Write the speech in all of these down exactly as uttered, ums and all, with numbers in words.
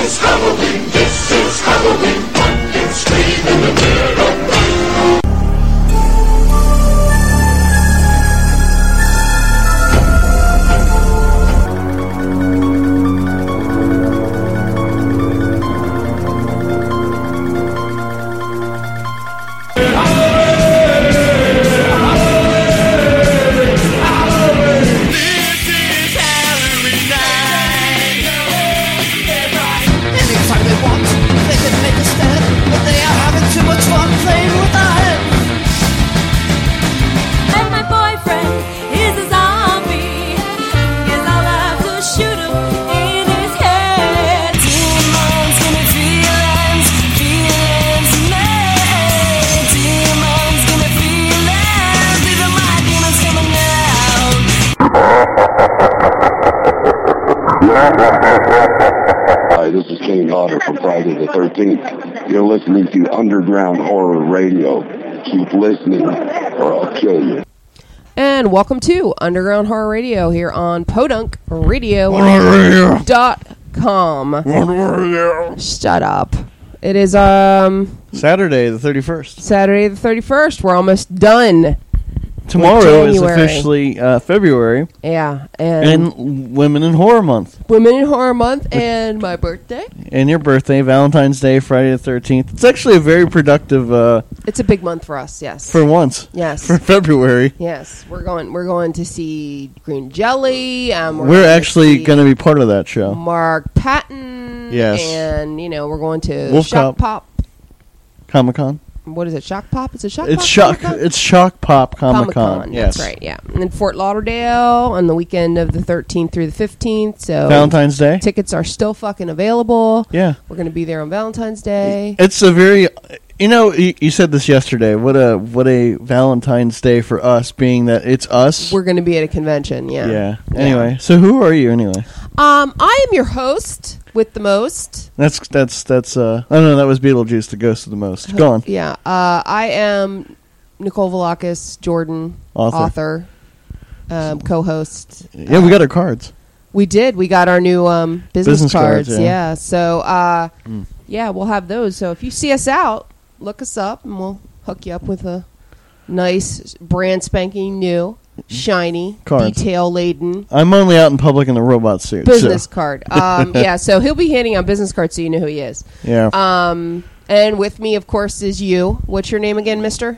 is Halloween, this is Halloween. Pumpkins scream in the dead of night. Hi, this is Kane Hodder from Friday the thirteenth. You're listening to Underground Horror Radio. Keep listening or I'll kill you. And welcome to Underground Horror Radio here on podunk radio dot com. Shut up. It is um Saturday the thirty-first. Saturday the thirty-first. We're almost done. Tomorrow is officially uh, February. Yeah. And, and Women in Horror Month. Women in Horror Month and my birthday. And your birthday, Valentine's Day, Friday the thirteenth. It's actually a very productive... Uh, it's a big month for us, yes. For once. Yes. For February. Yes. We're going We're going to see Green Jelly. Um, we're we're actually going to be part of that show. Mark Patton. Yes. And, you know, we're going to Wolf Shock Cop. Pop. Comic-Con. What is it? Shock Pop? Is it Shock it's Pop? Shock. Comic-Con? It's Shock Pop Comic Con. Comic-Con, Yes, that's right. Yeah, and then Fort Lauderdale on the weekend of the thirteenth through the fifteenth. So Valentine's Day tickets are still fucking available. Yeah, we're gonna be there on Valentine's Day. It's a very, you know, you, you said this yesterday. What a what a Valentine's Day for us, being that it's us. We're gonna be at a convention. Yeah. Yeah. Anyway, yeah. So who are you anyway? Um, I am your host with the most. That's that's that's. Uh, I don't know. That was Beetlejuice, the ghost of the most. Go on. Yeah. Uh, I am Nicole Velakis, Jordan, author, author um, co-host. Yeah, uh, we got our cards. We did. We got our new um, business, business cards. cards yeah. yeah. So uh, mm. yeah, we'll have those. So if you see us out, look us up, and we'll hook you up with a nice, brand spanking new, shiny, cards. detail laden. I'm only out in public in a robot suit. Business so. card. Um, yeah, so he'll be handing out business cards so you know who he is. Yeah. Um, and with me, of course, is you. What's your name again, mister?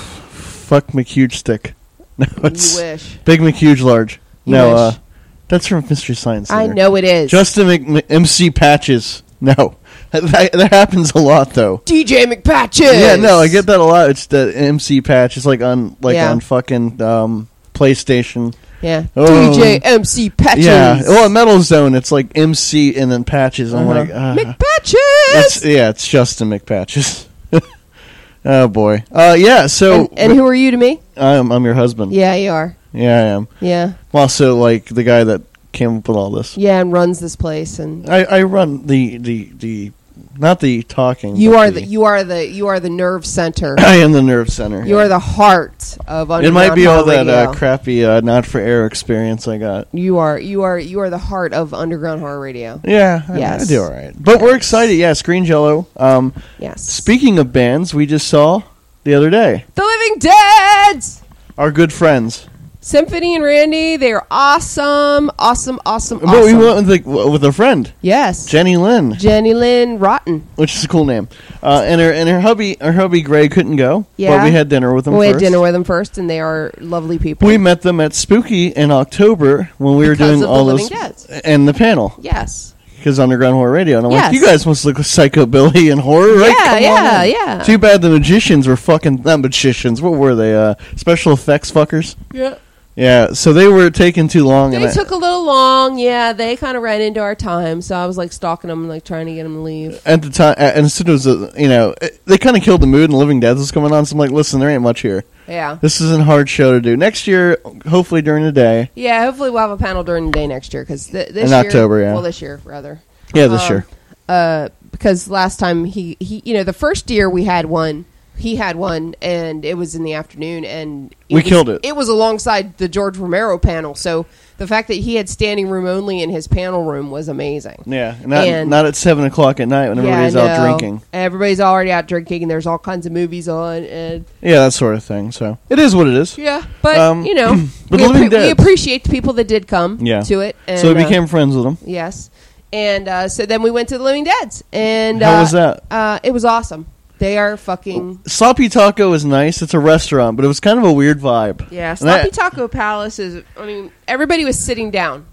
Fuck McHuge Stick. No, it's you wish. Big McHuge Large. You no, wish. uh, that's from Mystery Science Theater. I know it is. Justin Mc- M C Patches. No. That, that happens a lot, though. D J McPatches. Yeah, no, I get that a lot. It's the M C Patch. It's like on like yeah. on fucking um, PlayStation. Yeah. Oh. D J M C Patches. Yeah. Well, at Metal Zone, it's like M C and then Patches. I'm uh-huh. like, uh, McPatches. It's, yeah, it's Justin McPatches. Oh boy. Uh, yeah. So. And, and who are you to me? I'm I'm your husband. Yeah, you are. Yeah, I am. Yeah. I'm also like the guy that came up with all this. Yeah, and runs this place, and I, I run the, the the not the talking. You are the, the you are the you are the nerve center. I am the nerve center. You yeah. are the heart of Underground It might be all Radio. that uh, crappy uh, not for air experience I got. You are you are you are the heart of Underground Horror Radio. Yeah, yes. I, I do all right. But yes. we're excited. Yeah, Screen Jello. Um, yes. Speaking of bands, we just saw the other day The Living Dead. Our good friends. Symphony and Randy, they are awesome, awesome, awesome, awesome. But we went with, the, with a friend. Yes, Jenny Lynn. Jenny Lynn Rotten, which is a cool name. Uh, and her and her hubby, her hubby Greg couldn't go. Yeah, but we had dinner with them. We first. had dinner with them first, and they are lovely people. We met them at Spooky in October when we because were doing of all the those Living Dead. and the panel. Yes. Because Underground Horror Radio. And I'm yes. like, you guys must look like psychobilly and horror, right? Yeah, Come yeah, on. yeah. Too bad the magicians were fucking... Not magicians. What were they? Uh, special effects fuckers? Yeah. Yeah, so they were taking too long. They and took I, a little long. Yeah, they kind of ran into our time. So I was like stalking them, like trying to get them to leave. At the time, and as soon as, uh, you know, they kind of killed the mood and Living Dead was coming on. So I'm like, listen, there ain't much here. Yeah. This is a hard show to do. Next year, hopefully during the day. Yeah, hopefully we'll have a panel during the day next year. Cause th- this In year, October, yeah. Well, this year, rather. Yeah, this um, year. Uh, because last time he, he, you know, the first year we had one, he had one, and it was in the afternoon, and it We was, killed it. It was alongside the George Romero panel, so the fact that he had standing room only in his panel room was amazing. Yeah, not And- not at seven o'clock at night when everybody's yeah, out no. drinking. Everybody's already out drinking, and there's all kinds of movies on, and Yeah, that sort of thing. So it is what it is. yeah, but Um, you know, but we, The Living appre- we Dead. appreciate the people that did come Yeah. to it. And, So we uh, became friends with them. yes, and uh, so then we went to the Living Deads, and How uh, was that? Uh, it was awesome. They are fucking Sloppy Taco is nice. It's a restaurant, but it was kind of a weird vibe. yeah. And I- Sloppy Taco Palace is. I mean, everybody was sitting down.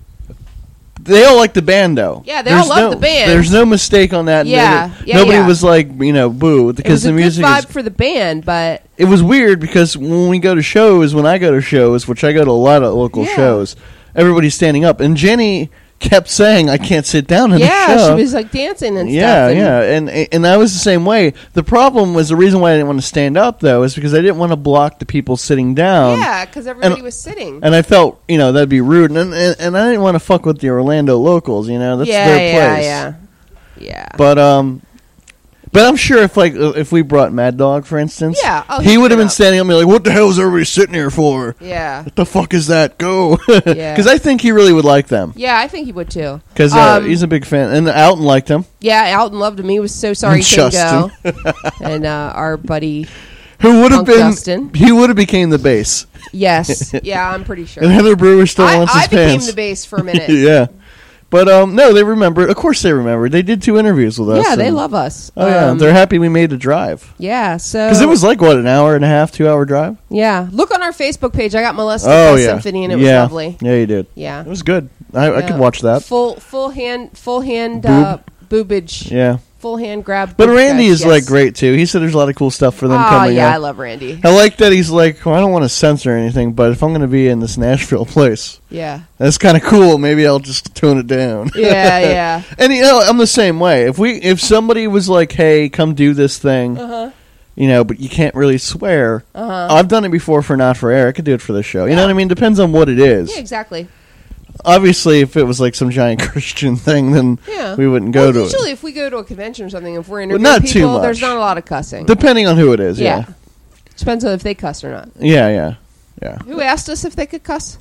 They all like the band, though. Yeah, they all love no, the band. There's no mistake on that. Yeah, Nobody, yeah, nobody yeah. was like, you know, boo, It because was a the good music vibe is. for the band, but It was weird because when we go to shows, when I go to shows, which I go to a lot of local Yeah. shows, everybody's standing up, and Jenny kept saying, "I can't sit down in yeah, the show." she was like dancing and yeah, stuff. and- yeah, and and I was the same way. The problem was the reason why I didn't want to stand up though is because I didn't want to block the people sitting down. yeah, because everybody and- was sitting. And I felt, you know, that'd be rude, and and, and I didn't want to fuck with the Orlando locals. You know, that's yeah, their yeah, place. yeah, yeah. But um, but I'm sure if like uh, if we brought Mad Dog, for instance, Yeah, oh, he he'd would have get been up. standing up and be like, "What the hell is everybody sitting here for? yeah, What the fuck is that? Go!" Yeah. Because I think he really would like them. yeah, I think he would too. Because uh, Um, he's a big fan, and Alton liked him. Yeah, Alton loved him. He was so sorry And he couldn't Justin. go. And uh, our buddy, Who would have Punk been? Justin. He would have became the bass, yes, yeah, I'm pretty sure. and Heather Brewer still I, wants I his became pants. the bass for a minute. yeah, but um, no, they remembered. Of course, they remembered. They did two interviews with us. Yeah, they and- love us. Oh yeah, Um, they're happy we made the drive yeah, so because it was like what an hour and a half, two hour drive. yeah. Look on our Facebook page. I got molested Oh by yeah, Symphony, and it was yeah. lovely. Yeah, you did. Yeah, It was good. I, I Yeah. could watch that. Full full hand full hand Boob. uh, boobage. Yeah, Full hand grab. but boob Randy stretch, is yes. like great too. He said there's a lot of cool stuff for them Oh coming yeah, up. I love Randy. I like that he's like, well, I don't want to censor anything, but if I'm going to be in this Nashville place, Yeah, that's kind of cool. Maybe I'll just tone it down. yeah, yeah. And you know, I'm the same way. If we, if somebody was like, "Hey, come do this thing," Uh huh. you know, but you can't really swear. Uh huh. I've done it before for Not For Air. I could do it for the show. You know Yeah. what I mean? Depends on what it is. Yeah, exactly. Obviously, if it was like some giant Christian thing, then Yeah, we wouldn't go well, to usually it. if we go to a convention or something, if we're But interviewing not too people, much. there's not a lot of cussing. Depending on who it is. Yeah. yeah, depends on if they cuss or not. Yeah. Yeah. Yeah. Who asked us if they could cuss?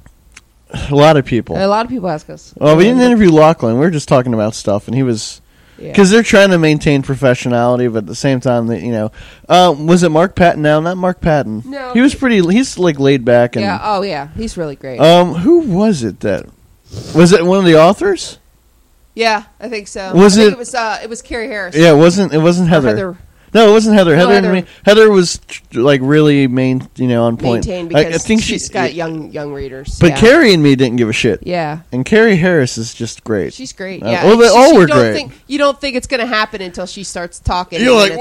A lot of people. A lot of people ask us. Well, we didn't interview Lachlan. We were just talking about stuff, and he was Yeah. because they're trying to maintain professionality, but at the same time, they, you know, uh, was it Mark Patton? No, not Mark Patton. No. he was pretty. He's like laid back and. Yeah. Oh yeah, he's really great. Um, who was it that was it? One of the authors? yeah, I think so. was I think it- it was uh, it was Carrie Harris. Yeah, it wasn't. It wasn't Or Heather. Heather No, it wasn't Heather. No, Heather, Heather. Heather. Heather was like really main, you know, on point. maintained I- because I, think she's she got young young readers. But yeah. Carrie and me didn't give a shit. Yeah. And Carrie Harris is just great. She's great. Uh, Yeah, well, and they she- all you were don't great. Think, you don't think it's going to happen until she starts talking. You're and like,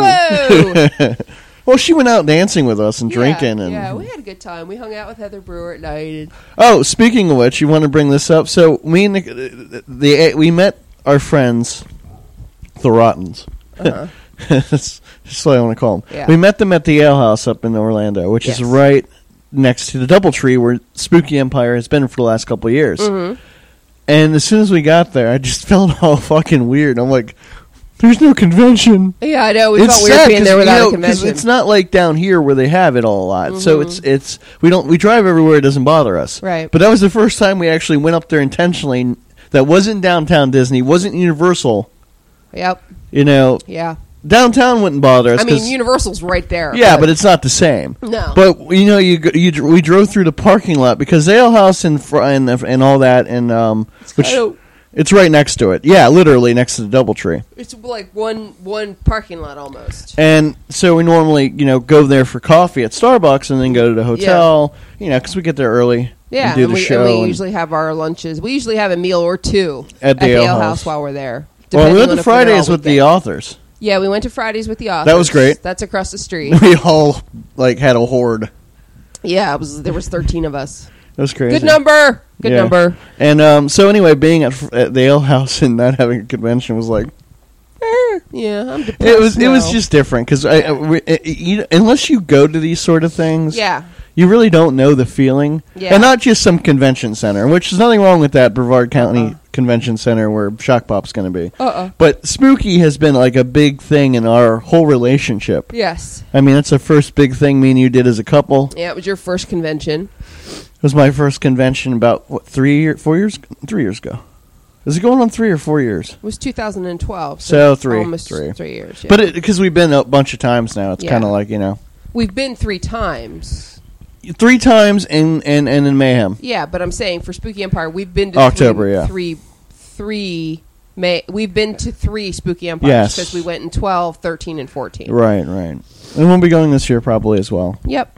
it's whoa. whoa. Well, she went out dancing with us and Yeah, drinking, and yeah, we had a good time. We hung out with Heather Brewer at night. And oh, speaking of which, you want to bring this up? So me and the, the we met our friends, the Rottens. Uh-huh. That's just what I want to call them. Yeah. We met them at the Ale House up in Orlando, which Yes. is right next to the DoubleTree where Spooky Empire has been for the last couple of years. Mm-hmm. And as soon as we got there, I just felt all fucking weird. I'm like, there's no convention. Yeah, I know. We It's felt weird sad being 'cause, there you without know, a 'cause convention. it's not like down here where they have it all a lot. So Mhm. it's it's we don't we drive everywhere. It doesn't bother us. Right. But that was the first time we actually went up there intentionally. That wasn't downtown Disney. Wasn't Universal. Yep. You know, Yeah. downtown wouldn't bother us. I mean, 'cause- Universal's right there. yeah, but it's not the same. No. But you know, you go- you dr- we drove through the parking lot because the Ale House and fr- and and all that, and um, which kinda- it's right next to it. Yeah, literally next to the DoubleTree. It's like one one parking lot almost. And so we normally, you know, go there for coffee at Starbucks and then go to the hotel, you know, because we get there early. Yeah, and do and the we, show. and we and- usually have our lunches. We usually have a meal or two At the Ale Ale House. while we're there. well, we depending went on to if we're there Fridays all with the weekend. authors. Yeah, we went to Fridays with the authors. That was great. That's across the street. We all like had a horde. Yeah, it was. There was thirteen of us. It was crazy. Good number. Good Yeah. number. And um, so anyway, being at, at the Ale House and not having a convention was like, eh. Yeah, I'm depressed. It was it was now. just different because I, I- we- it- you, unless you go to these sort of things, Yeah. you really don't know the feeling. Yeah. And not just some convention center, which is nothing wrong with that. Brevard County Uh-uh. convention center where Shock Pop's going to be. Uh-uh. But Spooky has been like a big thing in our whole relationship. Yes. I mean, that's the first big thing me and you did as a couple. Yeah, it was your first convention. It was my first convention about, what, three years, four years? Three years ago. Is it going on three or four years? It was two thousand twelve. So, so three. Almost three. three years. Yeah. But because we've been a bunch of times now, it's Yeah. kind of like, you know. We've been three times. Three times and, and, and in Mayhem. Yeah, but I'm saying for Spooky Empire, we've been to October, three, yeah. three, three May. We've been to three Spooky Empires Yes. because we went in twelve, thirteen, and fourteen. Right, right. And we'll be going this year probably as well. Yep.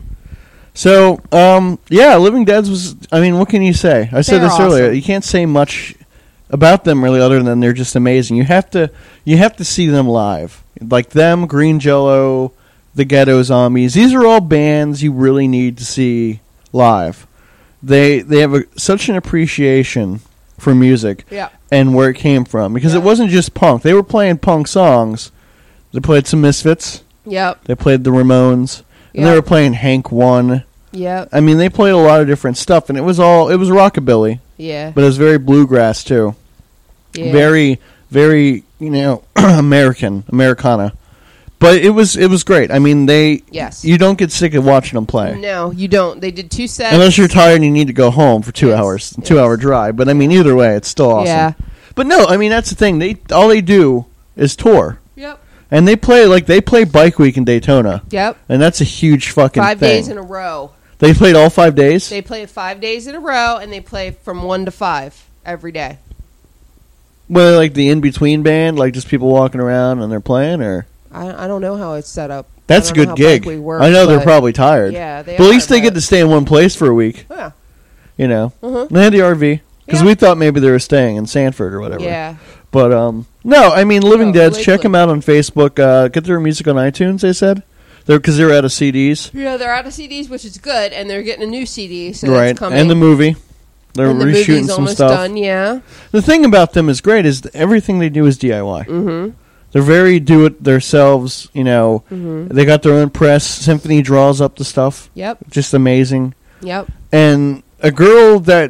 So, um, yeah, Living Deads was, I mean, what can you say? I said They're this earlier. awesome. You can't say much about them really other than they're just amazing. You have to you have to see them live. Like them, Green Jello, the Ghetto Zombies. These are all bands you really need to see live. They they have a, such an appreciation for music Yeah. and where it came from. Because Yeah. it wasn't just punk. They were playing punk songs. They played some Misfits. Yep. They played the Ramones. And Yeah. they were playing Hank One. Yep. I mean, they played a lot of different stuff, and it was all it was rockabilly, Yeah. but it was very bluegrass too. Yeah. Very, very, you know, American, Americana. But it was it was great. I mean, they Yes. you don't get sick of watching them play No, you don't. They did two sets. unless you're tired and you need to go home for two Yes. hours, Yes. two hour drive. But I mean, either way, it's still awesome. Yeah. But no, I mean that's the thing. They all they do is tour, Yep. and they play like they play Bike Week in Daytona, Yep. and that's a huge fucking Five thing. days in a row. They played all five days. They play five days in a row, and they play from one to five every day. Well, like the in-between band, like just people walking around and they're playing, or I, I don't know how it's set up. that's I a don't know good how gig. Bike Week works, I know they're but- probably tired. Yeah, they but at are, least they get but- to stay in one place for a week. Yeah. You know, Mhm. they had the R V because Yeah. we thought maybe they were staying in Sanford or whatever. Yeah. But um, no, I mean, Living No, Deads. Lakewood. Check them out on Facebook. Uh, get their music on iTunes. They said they're because they're out of C Ds, Yeah, they're out of C Ds, which is good, and they're getting a new C D, so right? that's coming. And the movie. They're And the reshooting movie's some almost stuff. done, yeah. The thing about them is great is that everything they do is D I Y. Mm-hmm. They're very do it themselves. You know, Mm-hmm. they got their own press. Symphony draws up the stuff. Yep. Just amazing. Yep. And a girl that,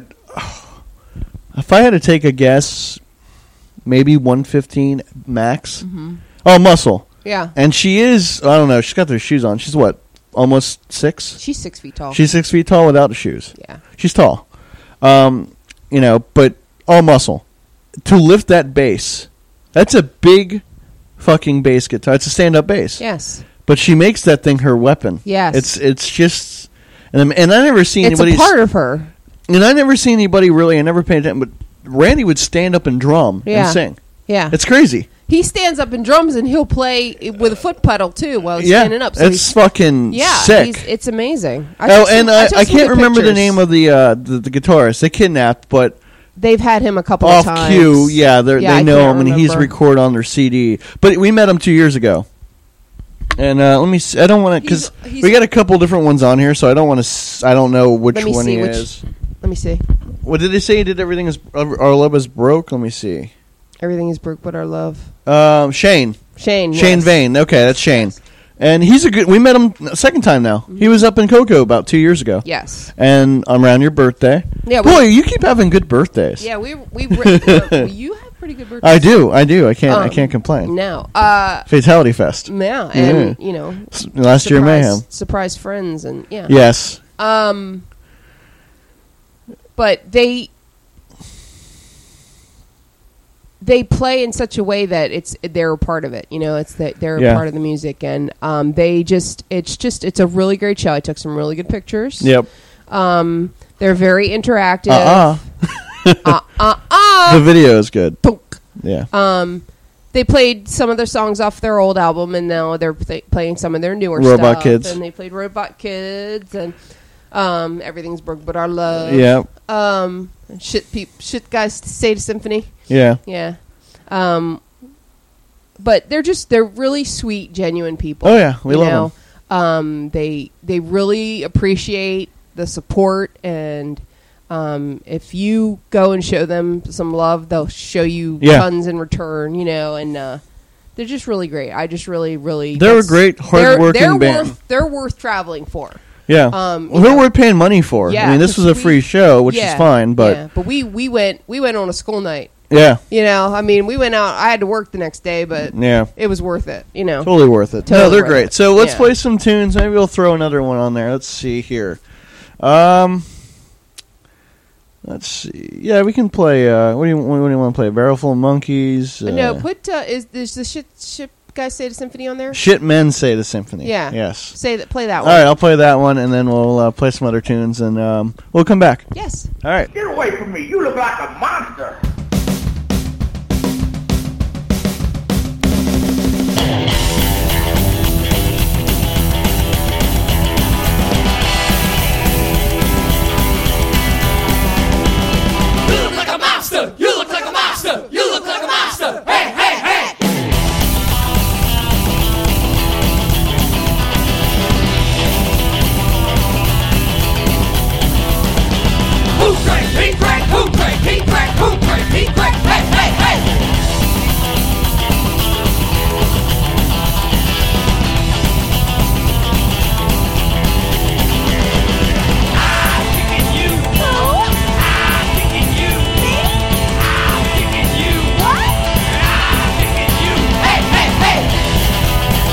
if I had to take a guess, maybe one fifteen max. Mm-hmm. Oh, muscle. Yeah. And she is, I don't know, she's got their shoes on. She's what, almost six? She's six feet tall. She's six feet tall without the shoes. yeah. She's tall. Um, you know, but all muscle. To lift that bass, that's a big fucking bass guitar. It's a stand-up bass. Yes. But she makes that thing her weapon. Yes. It's it's just, and, I'm- and I never seen It's a anybody. part of her. And I never see anybody really. I never paid attention, but Randy would stand up and drum Yeah. and sing. Yeah. It's crazy. He stands up and drums, and he'll play with a foot pedal, too, while he's yeah, standing up. So it's he's, fucking yeah, sick. he's- it's amazing. I Oh, took some- and I, took I some can't good remember the pictures. name of the, uh, the the guitarist. They kidnapped, but They've had him a couple off of times. cue, yeah, they're, Yeah, they I know can't him, and he's remember. recorded on their C D. But we met him two years ago. And uh, let me. See, I don't want to because He's- he's- we got a couple different ones on here, so I don't want to. I don't know which Let me one see he which- is. Let me see. What did they say? He did everything is our love is broke. Let me see. Everything is broke but our love. Um, Shane. Shane. Shane yes. Vane. Okay, that's Shane. And he's a good. We met him a second time now. He was up in Cocoa about two years ago. Yes. And around your birthday. Yeah. We, Boy, you keep having good birthdays. yeah. We we we're- you have pretty good birthdays. I do. I do. I can't. I Um, can't complain. No. Uh. Fatality Fest. Yeah. And Yeah. you know. S- Last year surprise- mayhem. Surprise friends and yeah. Yes. Um. But they they play in such a way that it's they're a part of it. You know, it's that they're Yeah. a part of the music, and um, they just it's just it's a really great show. I took some really good pictures. Yep. Um, they're very interactive. Uh uh uh uh uh. The video is good. Poke. Yeah. Um, they played some of their songs off their old album, and now they're th- playing some of their newer Robot stuff. Kids. And they played Robot Kids, and um, Everything's Broke But Our Love. Yeah. Um, shit, peop, shit, guys, say to Symphony. Yeah. Yeah. Um, but they're just they're really sweet, genuine people. Oh yeah, we you love know? them. Um, they they really appreciate the support, and um, if you go and show them some love, they'll show you Yeah. tons in return. You know, and uh, they're just really great. I just really, really They're a that's- great, they're- hard-working they're band. Worth, they're worth traveling for. Yeah. Um, well, who we're paying money for? Yeah, I mean, this was a we- free show, which yeah, is fine, but yeah, but we we went we went on a school night. yeah, You know, I mean, we went out. I had to work the next day, but yeah. it was worth it. You know, Totally worth it. no, Totally they're worth great. it. So let's Yeah. play some tunes. Maybe we'll throw another one on there. Let's see here. Um, let's see. Yeah, we can play. Uh, what do you What do you want to play? Barrel Full of Monkeys. Uh, no. Put uh, is is the shit ship guys say the symphony on there? Shit Men Say the Symphony. Yeah. Yes. Say that. Play that All one. right, I'll play that one, and then we'll uh, play some other tunes, and um, we'll come back. Yes. All right. Get away from me. You look like a monster. You look like a monster! You look like a monster! You look like a monster! Hey, hey, hey! Who crack? He crack! Who crack? He crack! Who crack? He crack! Hey, hey, hey! I'm kicking you! I'm kicking you! I'm kicking you! I'm kicking you! Hey, hey, hey!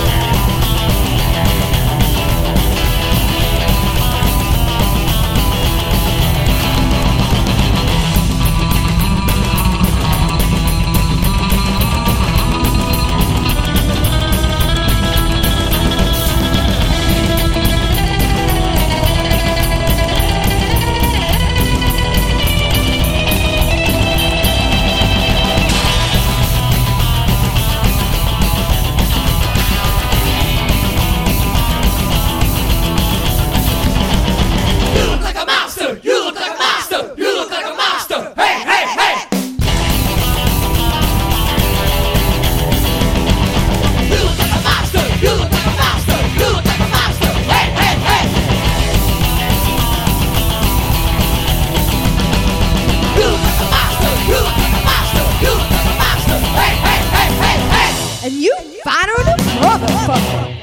You look like a monster! You look like a monster! You look like a monster! Hey, hey, hey! You look like a monster! You look like a monster! You look like a monster! Hey, hey, hey! You look like a monster! You look like a monster! You look like a monster! Hey, hey, hey, hey, hey! And you finer than a motherfucker.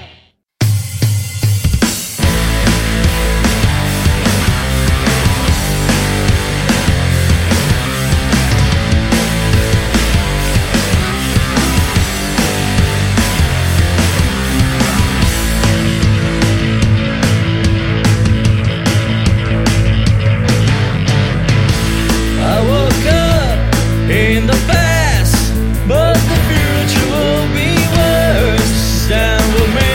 I woke up in the past, but the future will be worse. Time will make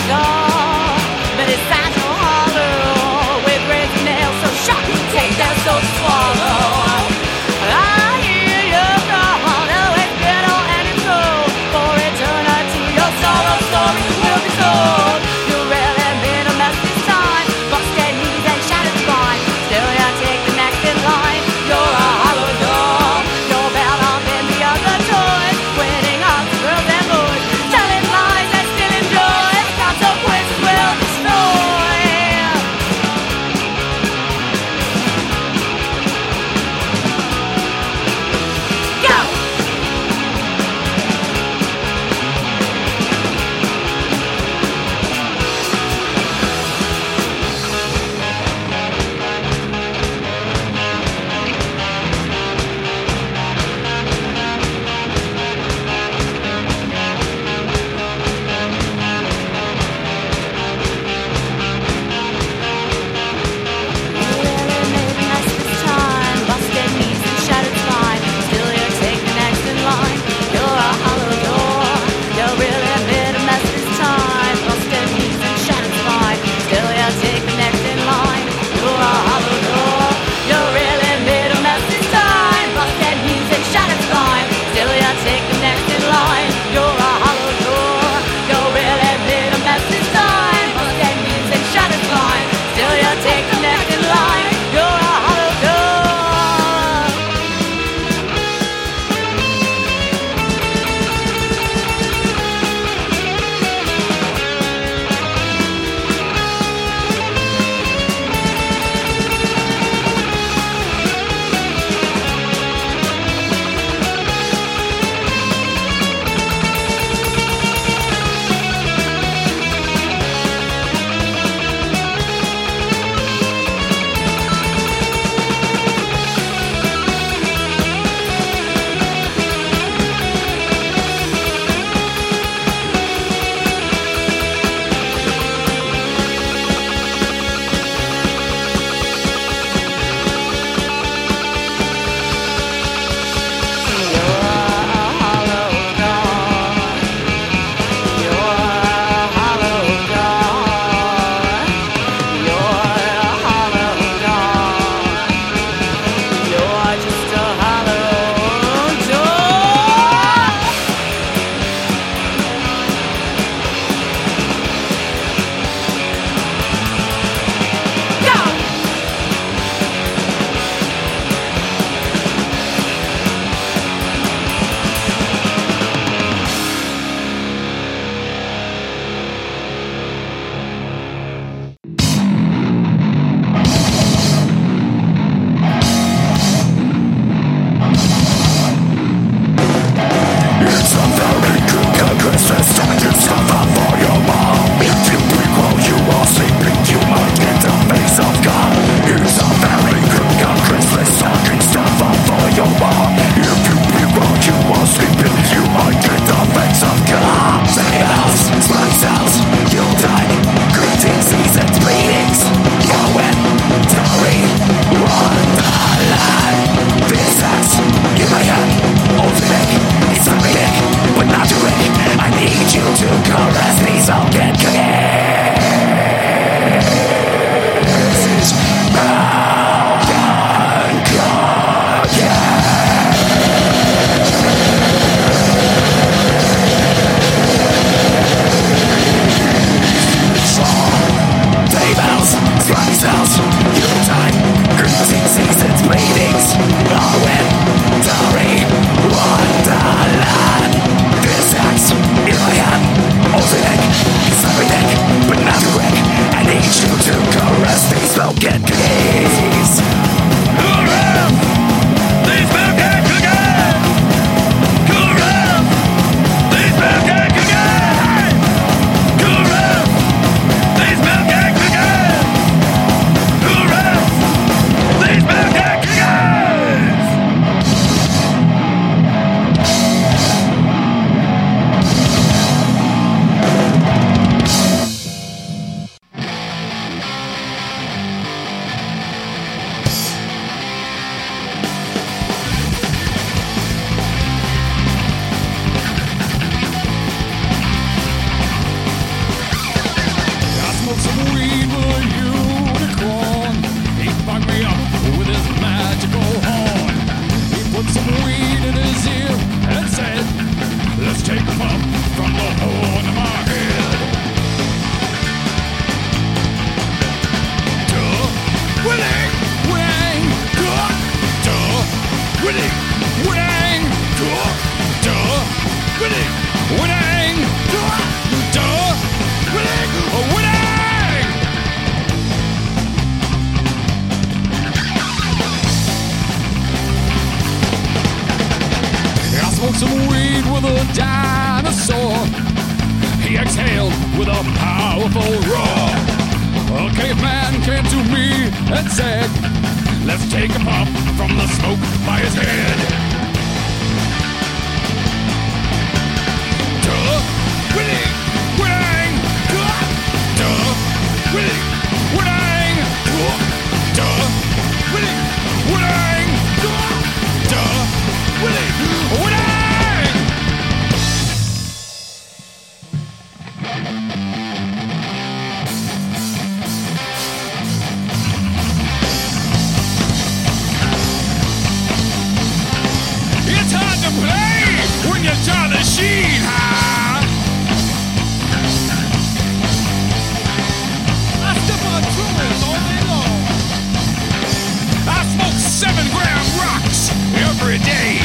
doll. But it sounds so hollow with razor nails so sharp, take that so to swallow. I hear your thought, oh, it's bitter and it's cold. For eternity, your sorrow story will be told. You really made a mess this time, busted knees and shattered spine. Still, you take the next in line. You're a hollow doll. You're bound up in the other toys, winning hearts, girls and boys, telling lies and stealing joy. It's not so quick. with a powerful roar. A caveman came to me and said, let's take a puff from the smoke by his head. Duh, willy, wang, duh, duh, willy, wang, duh, duh, willy, wang, duh, duh, willy, wang. It's hard to play when you draw the sheet high. I step on trumpets all day long. I smoke seven gram rocks every day.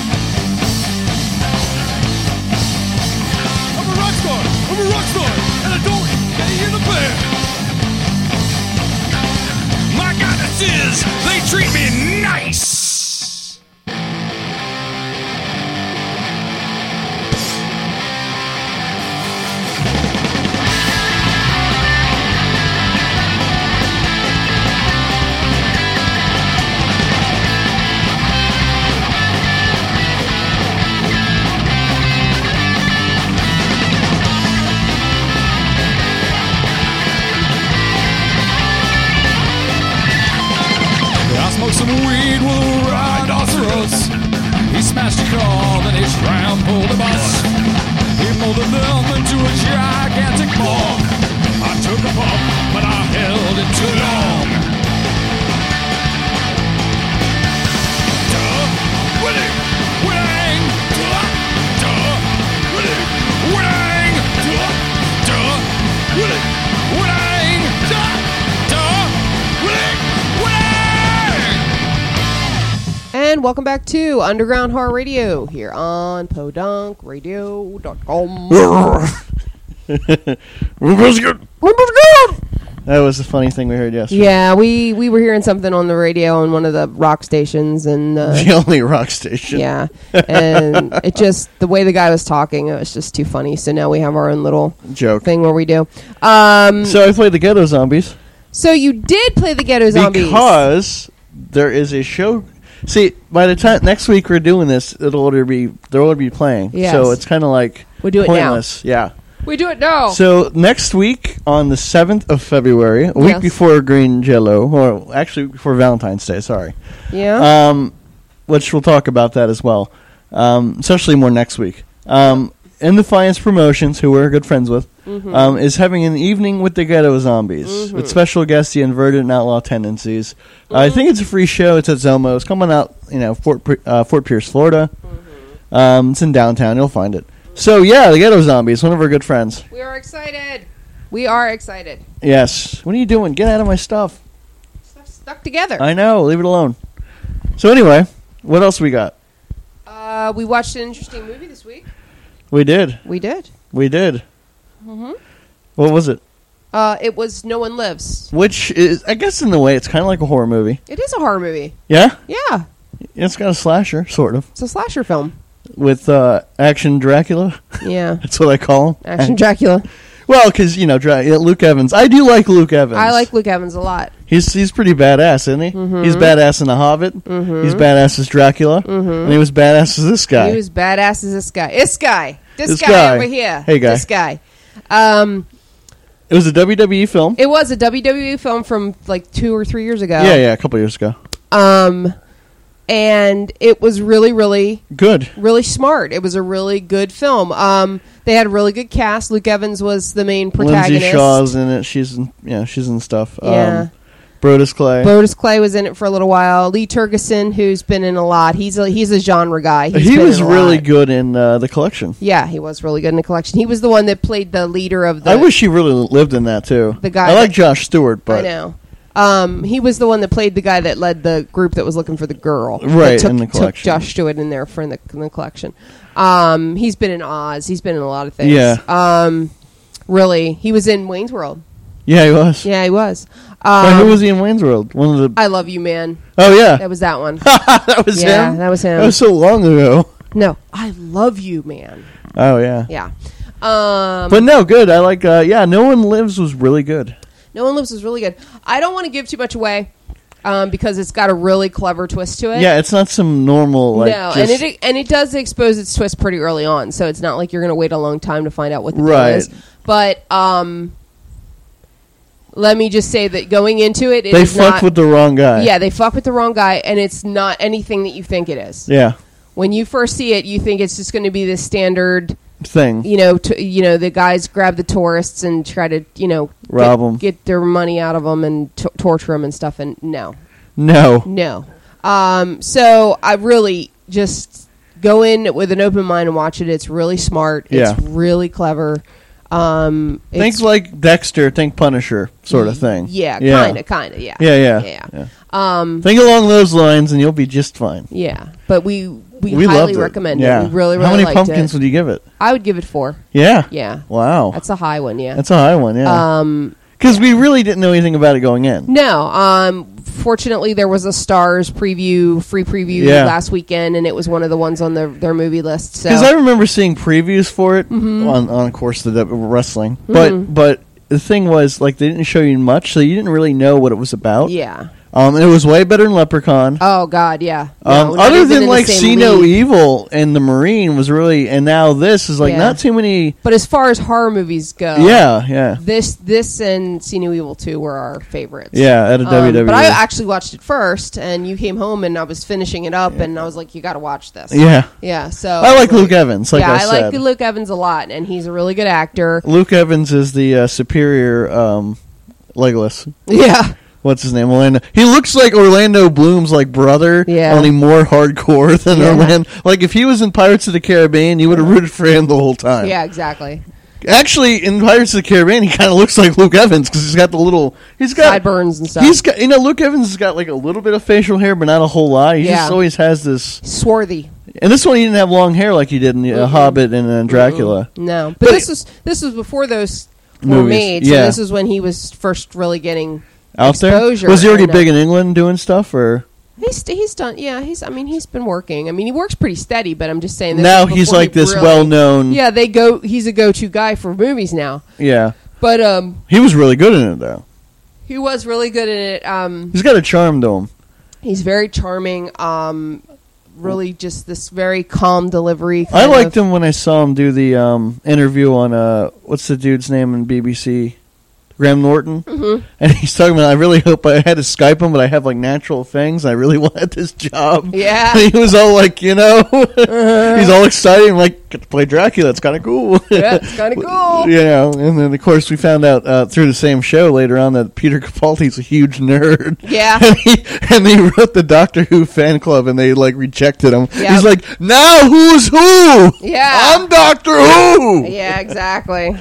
I'm a rock star, I'm a rock star, and I don't get in the bed. My goddesses, they treat me nice. I smoked some weed with a rhinoceros. He smashed a car, then he trampled a bus. He molded them into a gigantic ball. I took a puff, but I held it too long. Duh, willy, wang, duh, duh, willy, wang, duh, duh, willy, wang, duh, duh, willy, wang. And welcome back to Underground Horror Radio here on podunk radio dot com. That was the funny thing we heard yesterday. Yeah, we, we were hearing something on the radio on one of the rock stations, and uh, The only rock station. yeah, and it just the way the guy was talking, it was just too funny. So now we have our own little Joke. thing where we do. Um, So I played the Ghetto Zombies. so you did play the Ghetto Zombies Because there is a show. See, by the time next week we're doing this, it'll already be they'll already be playing. Yes. So it's kind of like We do it now. pointless. Yeah. we do it now. So next week on the seventh of February, a week Yes. before Green Jello, or actually before Valentine's Day. Sorry. yeah, Um, which we'll talk about that as well. Um, especially more next week. Um, In Defiance Promotions, who we're good friends with, Mm-hmm. um, is having an evening with the Ghetto Zombies with special guests, the Inverted and Outlaw Tendencies. Uh, I think it's a free show. It's at Zomo. It's coming out, you know, Fort Pri- uh, Fort Pierce, Florida. Mm-hmm. Um, it's in downtown. You'll find it. So yeah, the Ghetto Zombies, one of our good friends. we are excited. We are excited. Yes. What are you doing? Get out of my stuff. Stuff stuck together. I know. Leave it alone. So anyway, what else we got? Uh, we watched an interesting movie this week. We did. We did. We did. Mm-hmm. What was it? Uh, it was No One Lives. Which is, I guess, in the way, it's kind of like a horror movie. It is a horror movie. Yeah, Yeah, it's got a slasher, sort of, it's a slasher film. with uh, action Dracula. Yeah, That's what I call him. Action Dracula. Well, because you know, Dra- yeah, Luke Evans. I do like Luke Evans. I like Luke Evans a lot. He's he's pretty badass, isn't he? Mhm. He's badass in The Hobbit. Mhm. He's badass as Dracula, Mhm. and he was badass as this guy. He was badass as this guy. This guy. This, This guy, guy. over here. Hey, guy. This guy. Um, It was a W W E film. it was a W W E film from like two or three years ago. Yeah, yeah, a couple years ago. Um, and it was really, really, Good. really smart. It was a really good film. Um, they had a really good cast. Luke Evans was the main protagonist. Lindsay Shaw's in it. She's in, yeah, she's in stuff. Yeah. Um, Brodus Clay. Brodus Clay was in it for a little while. Lee Turgeson, who's been in a lot. He's a he's a genre guy. He's he been was in a really lot. good in uh, The Collection. Yeah, he was really good in the collection. He was the one that played the leader of the. I wish he really lived in that too. The guy I like that- Josh Stewart, but I know. Um, he was the one that played the guy that led the group that was looking for the girl. That Right, took, in the took collection. Josh Stewart in there for in the, in the collection. Um, he's been in Oz. He's been in a lot of things. Yeah. Um, really, he was in Wayne's World. yeah, he was. Yeah, he was. Wait, Um, who was he in Wayne's World? One of the. I Love You, Man. Oh yeah, That was that one. that was yeah, him. that was him. That was so long ago. No, I Love You, Man. Oh yeah. Yeah. Um, But no, good. I like. Uh, yeah, No One Lives was really good. No One Lives was really good. I don't want to give too much away um, because it's got a really clever twist to it. Yeah, it's not some normal like. no, just, and it and it does expose its twist pretty early on, so it's not like you're going to wait a long time to find out what the Right. deal is. But um, let me just say that going into it, it they is fucked not, with the wrong guy. yeah, they fuck with the wrong guy, and it's not anything that you think it is. Yeah. When you first see it, you think it's just going to be this standard, Thing. you know, t- you know, the guys grab the tourists and try to, you know, Rob get, 'em. get their money out of them and t- torture them and stuff. And no, No. no. Um, so I really just go in with an open mind and watch it. It's really smart. Yeah. It's really clever. Um, Think it's, like Dexter, think Punisher sort of thing. yeah, Yeah. kind of, kind of, yeah. Yeah, yeah, yeah. yeah. Um, Think along those lines, and you'll be just fine. yeah. But we we, We highly loved it. recommend Yeah. it. We really, really How many liked pumpkins it. would you give it? I would give it four. Yeah. Yeah, Wow. that's a high one. Yeah. That's a high one. Yeah. um. Because we really didn't know anything about it going in. No. Um. Fortunately, there was a Stars preview, free preview Yeah. last weekend, and it was one of the ones on their their movie list. So Because I remember seeing previews for it Mm-hmm. on, on, of course, the w- wrestling. But but the thing was, like, they didn't show you much, so you didn't really know what it was about. yeah. Um, and it was way better than Leprechaun. Oh God, yeah. Um, No, not other even in than the like same See No league. Evil and The Marine was really, and now this is like Yeah. not too many. But as far as horror movies go, Yeah, yeah, this this and See No Evil two were our favorites. yeah. At a Um, W W E. But I actually watched it first, and you came home, and I was finishing it up, and I was like, "You got to watch this." yeah, yeah. So I like was Luke Evans. Like yeah, I I, said, like Luke Evans a lot, and he's a really good actor. Luke Evans is the uh, superior um, Legolas. Yeah, What's his name? Orlando. He looks like Orlando Bloom's like brother, Yeah. only more hardcore than Yeah. Orlando. Like if he was in Pirates of the Caribbean, you would have rooted for him the whole time. yeah, exactly. Actually, in Pirates of the Caribbean, he kind of looks like Luke Evans because he's got the little. He's got Sideburns and stuff. He's got. You know, Luke Evans has got like a little bit of facial hair, but not a whole lot. He Yeah. just always has this. swarthy. And this one, he didn't have long hair like he did in the uh, Mm-mm. Hobbit and uh, Dracula. No, but, But this was this was before those were Movies, made. So yeah. this is when he was first really getting Out exposure. there, was he already and, uh, big in England doing stuff, or He's he's done. Yeah, he's. I mean, he's been working. I mean, he works pretty steady. But I'm just saying. This now is he's before like he this really- well-known? Yeah, they go. He's a go-to guy for movies now. Yeah, But um, he was really good in it though. he was really good at it. Um, He's got a charm to him. he's very charming. Um, really, just this very calm delivery. I kind liked of- him when I saw him do the um, interview on uh, what's the dude's name in B B C? Graham Norton, Mhm. and he's talking about. I really hope I had to Skype him, but I have like natural things. I really wanted this job. Yeah. And he was all like, you know, Uh-huh. he's all excited. I'm like, get to play Dracula. It's kind of cool. Yeah, it's kind of cool. You know, and then of course we found out uh, through the same show later on that Peter Capaldi's a huge nerd. Yeah. and he and he wrote the Doctor Who fan club, and they like rejected him. Yep. He's like, now who's who? Yeah. I'm Doctor Who. Yeah, exactly.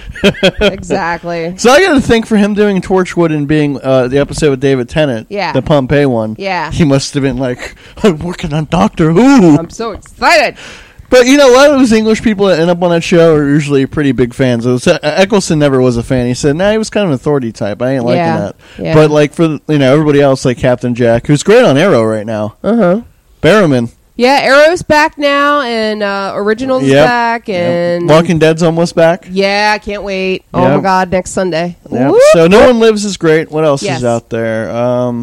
exactly. So I got to think for him doing Torchwood and being uh, the episode with David Tennant, Yeah. the Pompeii one. Yeah. he must have been like, I'm working on Doctor Who. I'm so excited. But you know, a lot of those English people that end up on that show are usually pretty big fans. It was, uh, Eccleston never was a fan. He said, "Nah, he was kind of an authority type. I ain't liking Yeah, that." yeah. But like for you know everybody else, like Captain Jack, who's great on Arrow right now. Uh huh. Barrowman, Yeah, Arrow's back now, and uh, Originals is Yep. back, and Walking Dead's almost back. yeah, I can't wait. Oh Yep. my God, next Sunday. Yep. Whoop. So No One Lives is great. What else Yes. is out there? Um,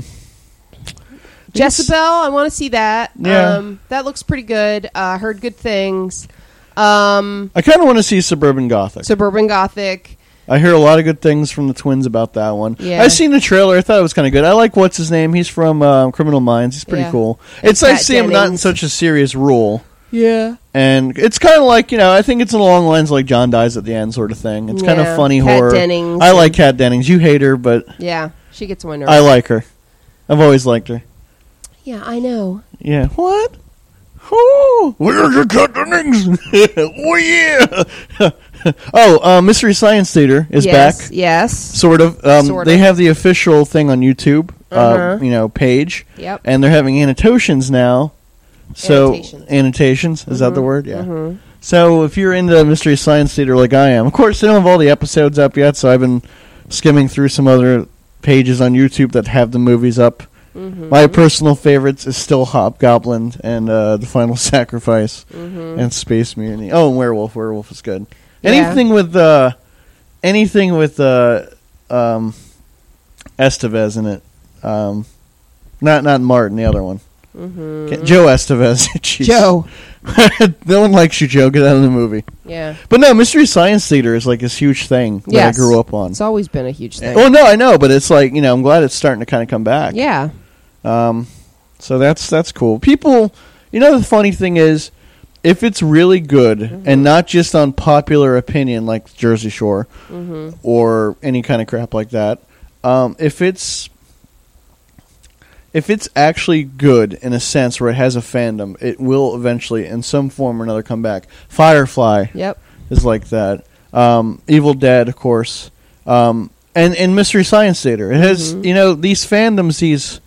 Jezebel, I want to see that. Yeah. Um, that looks pretty good. I uh, heard good things. Um, I kind of want to see Suburban Gothic. Suburban Gothic. I hear a lot of good things from the twins about that one. Yeah. I seen the trailer. I thought it was kind of good. I like what's his name. He's from uh, Criminal Minds. He's pretty Yeah. cool. And It's nice Kat to see him not in Dennings. such a serious role. Yeah. And it's kind of like, you know, I think it's along lines like John dies at the end sort of thing. It's kind of Yeah. funny Kat horror. Dennings I like and- Kat Dennings. You hate her, but Yeah, she gets on my nerves. I like her. I've always liked her. Yeah, I know. Yeah. What? Oh, where's your Kat Dennings? Oh, yeah. oh, uh, Mystery Science Theater is yes, back. Yes. Sort of. Um, Sort they of. have the official thing on YouTube, uh, Uh-huh. you know, page. Yep. And they're having annotations now. So Annotations. annotations, is that the Mhm, word? Yeah. mhm. So if you're into Mystery Science Theater like I am, of course they don't have all the episodes up yet. So I've been skimming through some other pages on YouTube that have the movies up. Mhm. My personal favorites is still Hobgoblin and uh, The Final Sacrifice Mhm. and Space Mutiny. Oh, and Werewolf. Werewolf is good. Anything with uh, anything with uh, um, Estevez in it. Um, not not Martin, the other one. Mm-hmm. Joe Estevez. Jeez. Joe. No one likes you, Joe. Get out of the movie. Yeah. But no, Mystery Science Theater is like this huge thing that Yes. I grew up on. It's always been a huge thing. Oh no, I know, but it's like, you know, I'm glad it's starting to kind of come back. Yeah. Um, so that's that's cool. People, you know, the funny thing is, if it's really good Mm-hmm. and not just on popular opinion like Jersey Shore Mm-hmm. or any kind of crap like that, um, if it's if it's actually good in a sense where it has a fandom, it will eventually, in some form or another, come back. Firefly Yep. is like that. Um, Evil Dead, of course, um, and and Mystery Science Theater. It has, Mhm. you know, these fandoms. These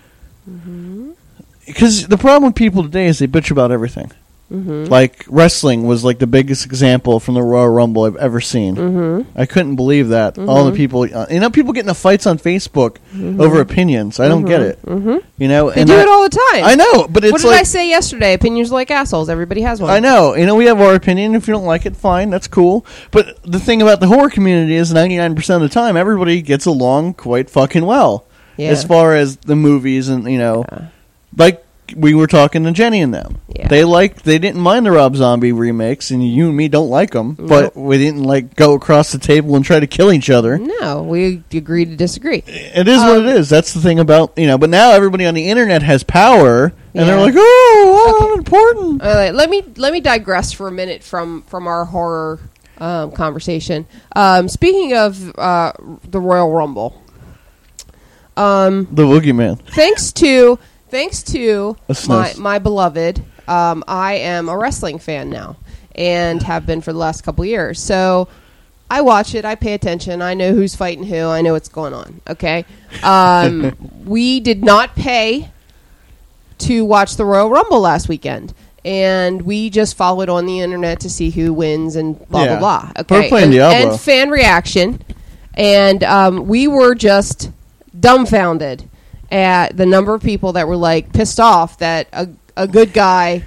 because the problem with people today is they bitch about everything. Mm-hmm. Like wrestling was like the biggest example from the Royal Rumble I've ever seen. Mm-hmm. I couldn't believe that. All the people, uh, you know, people getting into fights on Facebook over opinions. I don't get it. Mm-hmm. You know, They and do I, it all the time. I know, but it's what did like I say yesterday? Opinions are like assholes. Everybody has one. I know. You know, we have our opinion. If you don't like it, fine. That's cool. But the thing about the horror community is ninety-nine percent of the time, everybody gets along quite fucking well. Yeah. As far as the movies and, you know, Yeah. like we were talking to Jenny and them. Yeah. They like, they didn't mind the Rob Zombie remakes, and you and me don't like them, but we didn't, like, go across the table and try to kill each other. No, we agree to disagree. It is Um, what it is. That's the thing about, you know, but now everybody on the internet has power, and Yeah. they're like, oh, oh important. All right, let me let me digress for a minute from from our horror um, conversation. Um, speaking of uh, the Royal Rumble, um, The Boogeyman. thanks to thanks to That's my nice. my beloved, um, I am a wrestling fan now and have been for the last couple years. So I watch it. I pay attention. I know who's fighting who. I know what's going on. Okay. Um, we did not pay to watch the Royal Rumble last weekend, and we just followed on the internet to see who wins and blah Yeah. blah blah. We're Okay. playing and, Diablo. and fan reaction, and um, we were just dumbfounded at the number of people that were like pissed off that a a good guy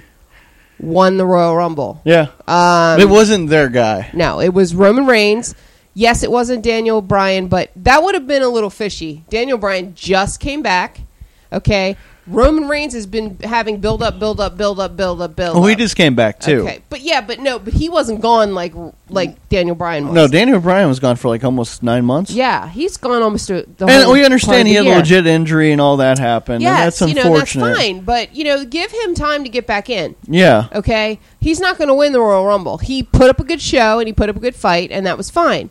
won the Royal Rumble. Yeah. Um, it wasn't their guy. No, it was Roman Reigns. Yes, it wasn't Daniel Bryan, but that would have been a little fishy. Daniel Bryan just came back. Okay. Roman Reigns has been having build up, build up, build up, build up, build Well, up. he just came back, too. Okay. But yeah, but no, but he wasn't gone like like Daniel Bryan was. No, Daniel Bryan was gone for like almost nine months. Yeah, he's gone almost to the And whole we part understand of he the had a year. legit injury and all that happened. Yes, and that's you know, that's unfortunate. fine. But, you know, give him time to get back in. Yeah. Okay? He's not going to win the Royal Rumble. He put up a good show, and he put up a good fight, and that was fine.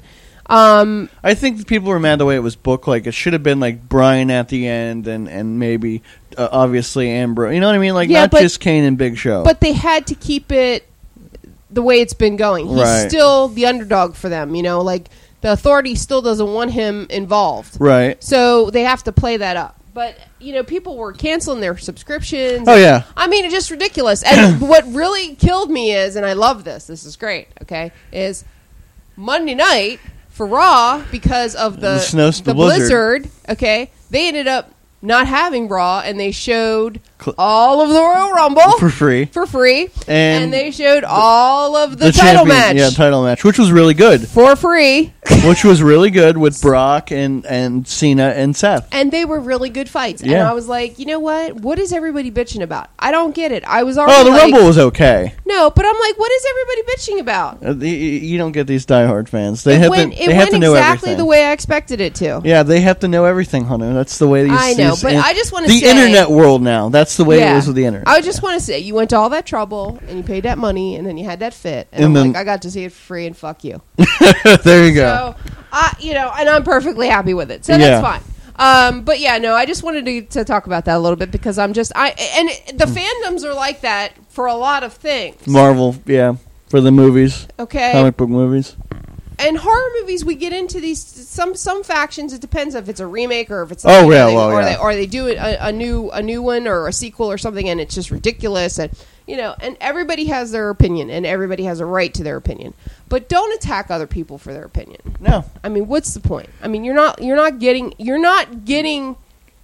Um, I think the people were mad the way it was booked. Like, it should have been like Bryan at the end and, and maybe, uh, obviously, Ambrose. You know what I mean? Like, Yeah, not but- just Kane and Big Show. but they had to keep it the way it's been going. He's Right. still the underdog for them, you know? Like, the authority still doesn't want him involved. Right. So they have to play that up. But, you know, people were canceling their subscriptions. Oh, yeah. I mean, it's just ridiculous. And what really killed me is, and I love this, this is great, okay, is Monday night for Raw, because of the, The snow- the the blizzard. blizzard, okay, they ended up not having Raw, and they showed Cl- all of the Royal Rumble For free. for free, And and, they showed all of the, title champion- match Yeah, title match, which was really good. for free. which was really good with Brock and, and Cena and Seth. And they were really good fights. And Yeah. I was like, you know what? What is everybody bitching about? I don't get it. I was already Oh, the like, Rumble was okay. no, but I'm like, what is everybody bitching about? Uh, the- You don't get these diehard fans. They it have went, to. it They have went to know exactly everything. the way I expected it to. Yeah, they have to know everything, honey. That's the way these. I know, these- but and I just wanna the say- internet world now. That's the way Yeah. it is with the internet. I just want to say, you went to all that trouble, and you paid that money, and then you had that fit. And, And I'm then- like, I got to see it for free, and fuck you. There you go. So, I, you know, and I'm perfectly happy with it. So Yeah. that's fine. Um, but yeah, no, I just wanted to, to talk about that a little bit because I'm just I and it, the fandoms are like that for a lot of things. Marvel, yeah, for the movies, Okay, comic book movies. and horror movies, we get into these some some factions. It depends if it's a remake or if it's Oh, you know, yeah, they, well, or yeah. they or they do a, a new a new one or a sequel or something, and it's just ridiculous. And you know, and everybody has their opinion, and everybody has a right to their opinion. But don't attack other people for their opinion. No, I mean, what's the point? I mean, you're not you're not getting you're not getting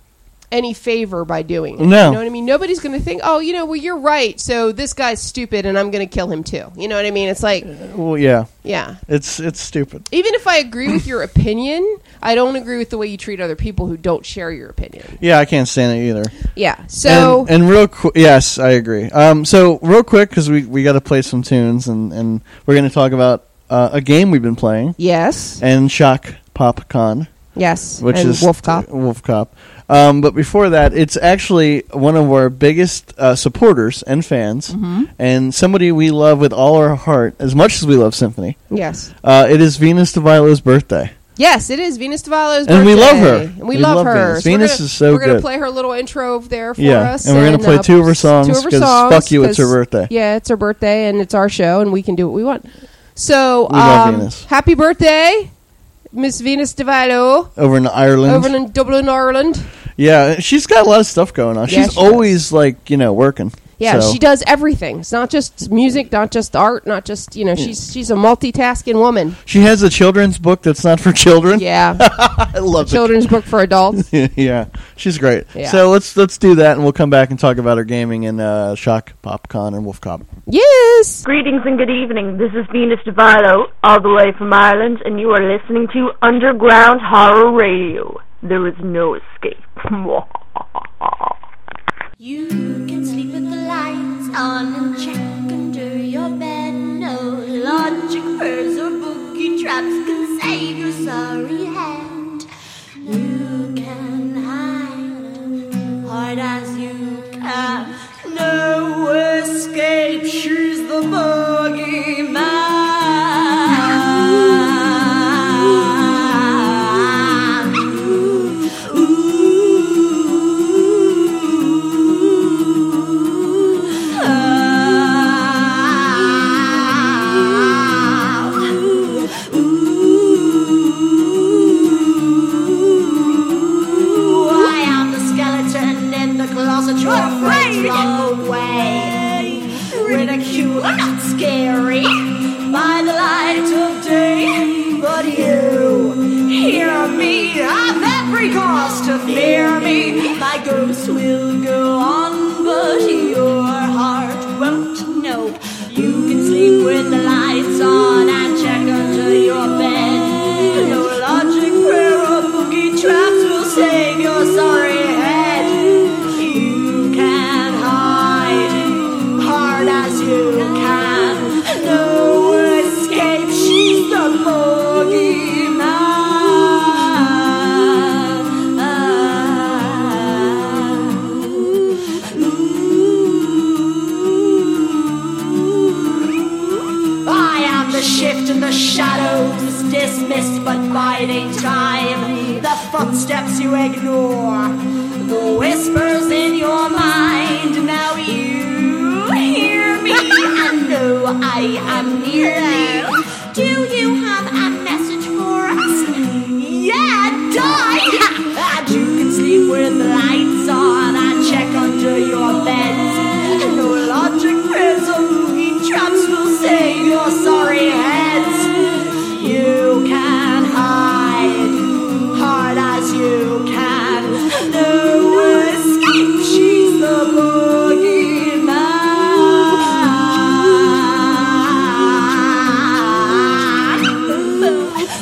any favor by doing it. No. You know what I mean? Nobody's going to think, oh, you know, well, you're right, so this guy's stupid and I'm going to kill him too. You know what I mean? It's like, Well, yeah. yeah. It's it's stupid. Even if I agree with your opinion, I don't agree with the way you treat other people who don't share your opinion. Yeah, I can't stand it either. Yeah, so... And, and real quick, yes, I agree. Um, so real quick, because we, we got to play some tunes, and, and we're going to talk about uh, a game we've been playing. Yes. And Shock Pop Con. Yes, Which and is Wolf Cop. Wolf Cop. Um, but before that, it's actually one of our biggest uh, supporters and fans, Mm-hmm. and somebody we love with all our heart, as much as we love Symphony. Yes. Uh, it is Venus DeVilo's birthday. Yes, it is Venus DeVilo's birthday. And we love her. And we, We love, love her. Venus. So we're Venus gonna- is so We're going to good. play her little intro over there for Yeah, us. and we're gonna play uh, two of her songs, two of her 'cause songs, fuck you, it's her 'cause- birthday. Yeah, it's her birthday, and it's our show, and we can do what we want. So, We love um, Venus. happy birthday, Miss Venus DeVilo, Over in Ireland. over in Dublin, Ireland. Yeah, she's got a lot of stuff going on. Yeah, she's she always, like, you know, working. Yeah, So- she does everything. It's not just music, not just art, not just, you know, she's she's a multitasking woman. She has a children's book that's not for children. Yeah. I love it. Children's book for adults. Yeah, she's great. Yeah. So let's let's do that, and we'll come back and talk about her gaming and uh, Shock PopCon and Wolf Cop. Yes. Greetings and good evening. This is Venus DeVilo, all the way from Ireland, and you are listening to Underground Horror Radio. There is no escape. You can sleep with the lights on and check under your bed. No logic, prayers, or boogie traps can save your sorry hand. You can hide hard as you can. No escape, she's the boogeyman. I am the skeleton in the closet. You're afraid to go away. Ridicule, I'm not scary by the light of day. But you hear me, have every cause to fear me. My ghost will go on, but your heart won't know. You can sleep with the lights on and check under your bed. No logic, prayer, or boogie traps will save your sorry head. You can hide hard as you can. No escape, she's the boogeyman. I am the shift in the shadows, dismissed but biding time. The footsteps you ignore, the whispers in your mind. Now you hear me and know I am near you. Do you have a message for us? Yeah, die! And you can sleep with the lights on and check under your beds. No logic, prayers, or boogie traps will save your sorry heads. You can hide hard as you can. No escape, she's the boogeyman.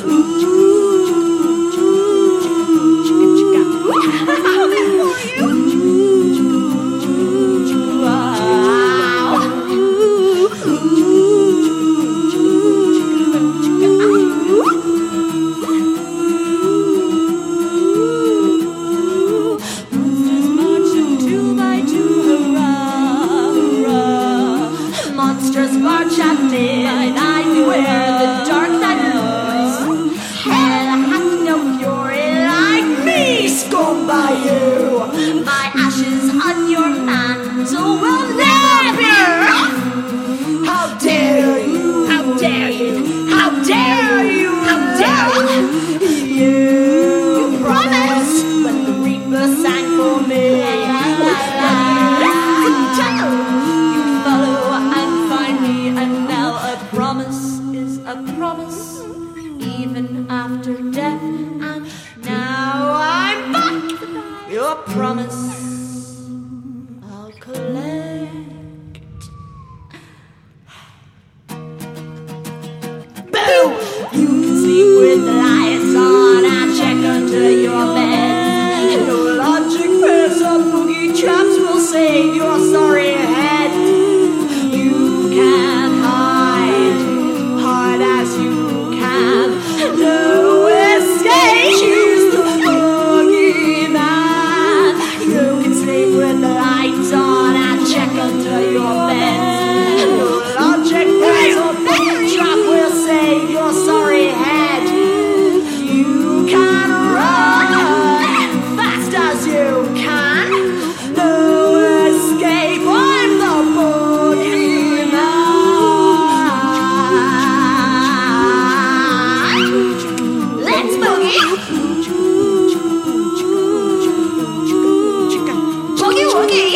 promise I'll collect. Boom! You can sleep with the lights on. I check under your bed. No logic, pairs of boogie traps will save your sorry head. You can hide hard as you can. No escape. She's the boogeyman. You can sleep with the lights on. I check under your bed. No logic, pairs of boogie trap will save your sorry head. You can run fast as you can. No escape. I'm the boogeyman. Let's boogie. Boogie woogie.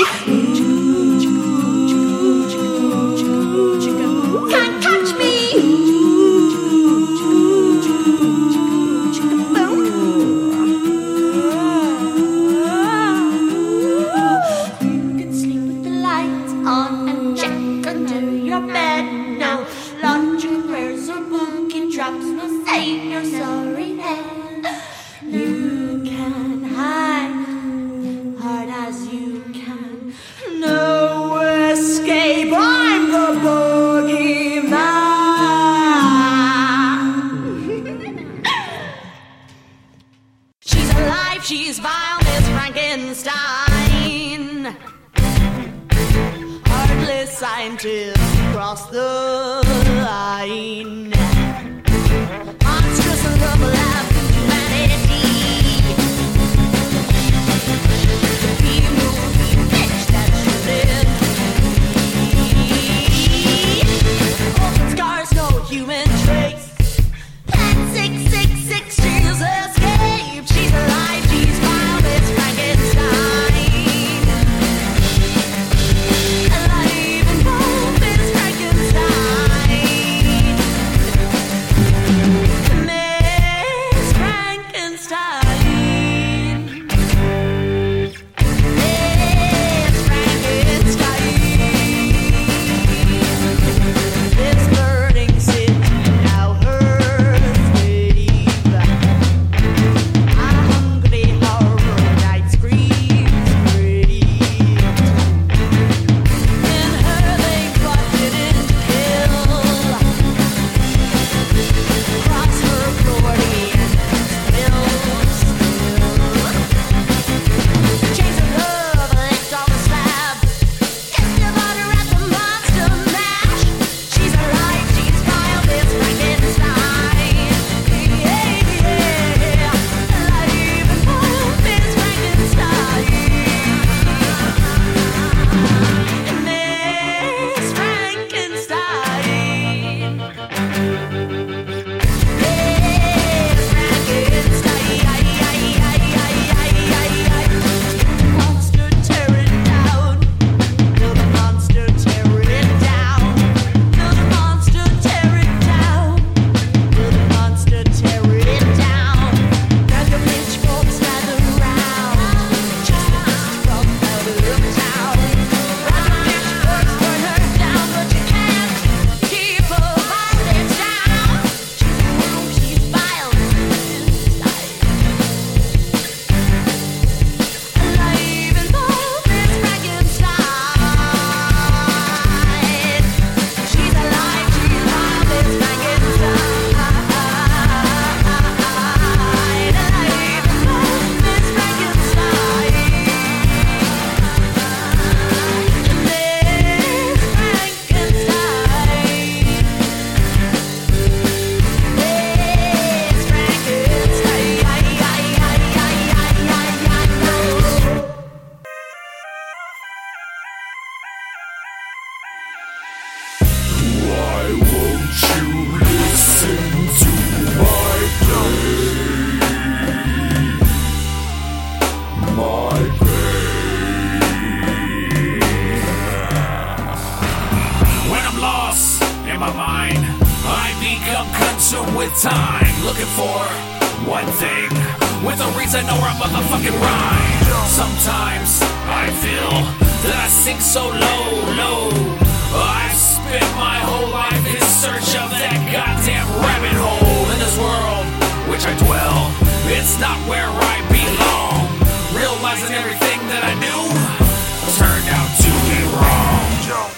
Can't catch me. You can sleep with the lights on and check under your bed. No laundry prayers or boogie traps will save your sorry head. You can hide hard as you can. No escape. I'm the boogeyman. She's alive, she's vile, Miss Frankenstein. Heartless scientist cross the line. Monstrous love lab humanity. The B-movie bitch that shouldn't be. Open scars, no human trace. Plan six six six, she's escaped. She's alive, she's vile, Miss Frankenstein. Alive and well, Miss Frankenstein. Miss Frankenstein. Miss Frankenstein. This burning city now her slave. A hungry horror night screams brave. In her they plotted in to kill. Cross her Freudian spills. Chains of love linked on the slab. Guess you got her at the monster mash. She's alive, she's vile, Miss Frankenstein. Yeah, yeah. Alive and well, Miss Frankenstein. Miss Frankenstein. Monster, tear it down. Will the monster tear it down? Will the monster tear it down? Will the monster tear it down? Grab your pitchforks, gather round. Chase the beast from out of town. Grab your pitchforks, burn her down, but you can't keep her violence down. She's vile, alive and well, Miss Frankenstein. She's alive, she's vile, Miss Frankenstein. Alive and well, Miss Frankenstein. Miss Why won't you listen to my pain? My pain. When I'm lost in my mind, I become consumed with time, looking for one thing, with a reason or a motherfucking rhyme. Sometimes I feel that I sink so low, low. I've spent my whole life in search of that goddamn rabbit hole in this world which I dwell. It's not where I belong. Realizing everything that I knew turned out to be wrong. Jones.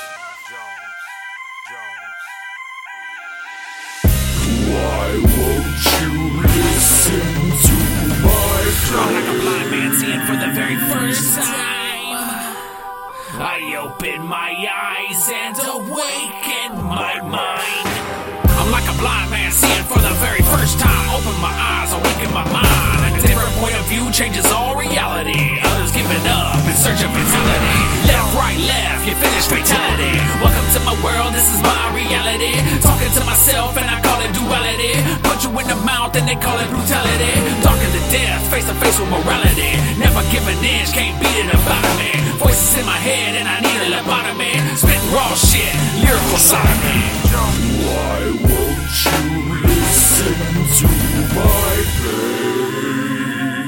Why won't you listen to my cry? Like a blind man seeing for the very first time, I open my eyes and awaken my mind. I'm like a blind man seeing for the very first time. Open my eyes, awaken my mind. A different point of view changes all reality. Others giving up in search of vitality. Left, right, left, you finish fatality. Welcome to my world, this is my reality. Talking to myself and I call it duality. Punch you in the mouth and they call it brutality. Talking to death, face to face with morality. Never give an inch, can't beat it about me. Voices in my head and I need a lobotomy. Spit raw shit, lyrical sodomy. Why won't you listen to my pain?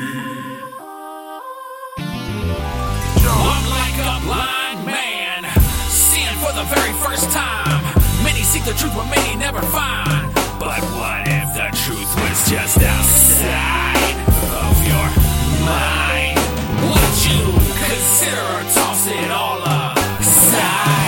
I'm like a blind man, seeing for the very first time. Many seek the truth, but many never find. But what if the truth was just outside of your mind? Would you consider or toss it all aside?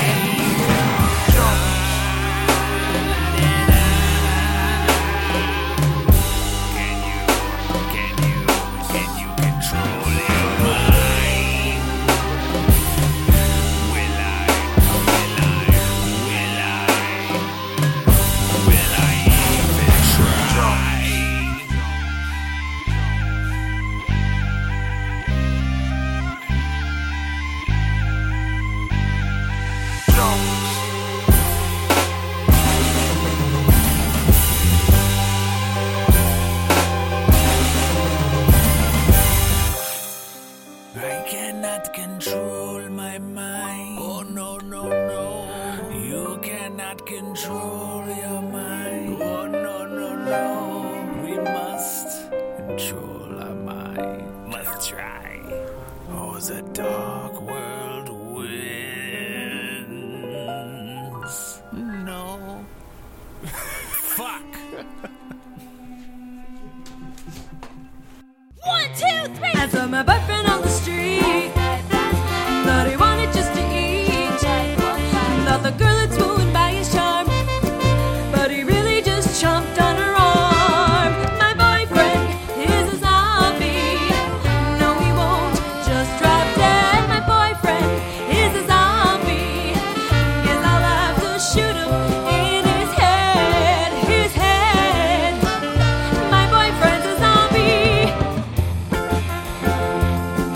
I cannot control my mind. Oh no, no, no. You cannot control your mind. Oh no, no, no. We must control our mind. Must try. Oh, the dark world wins. No. Fuck. One, two, three. I saw my boyfriend on the street. Thought he wanted just to eat. Thought the girl had swooned by his charm, but he really just chomped on her arm. My boyfriend is a zombie. No, he won't just drop dead. My boyfriend is a zombie. Guess I'll have to shoot him in his head. His head. My boyfriend's a zombie.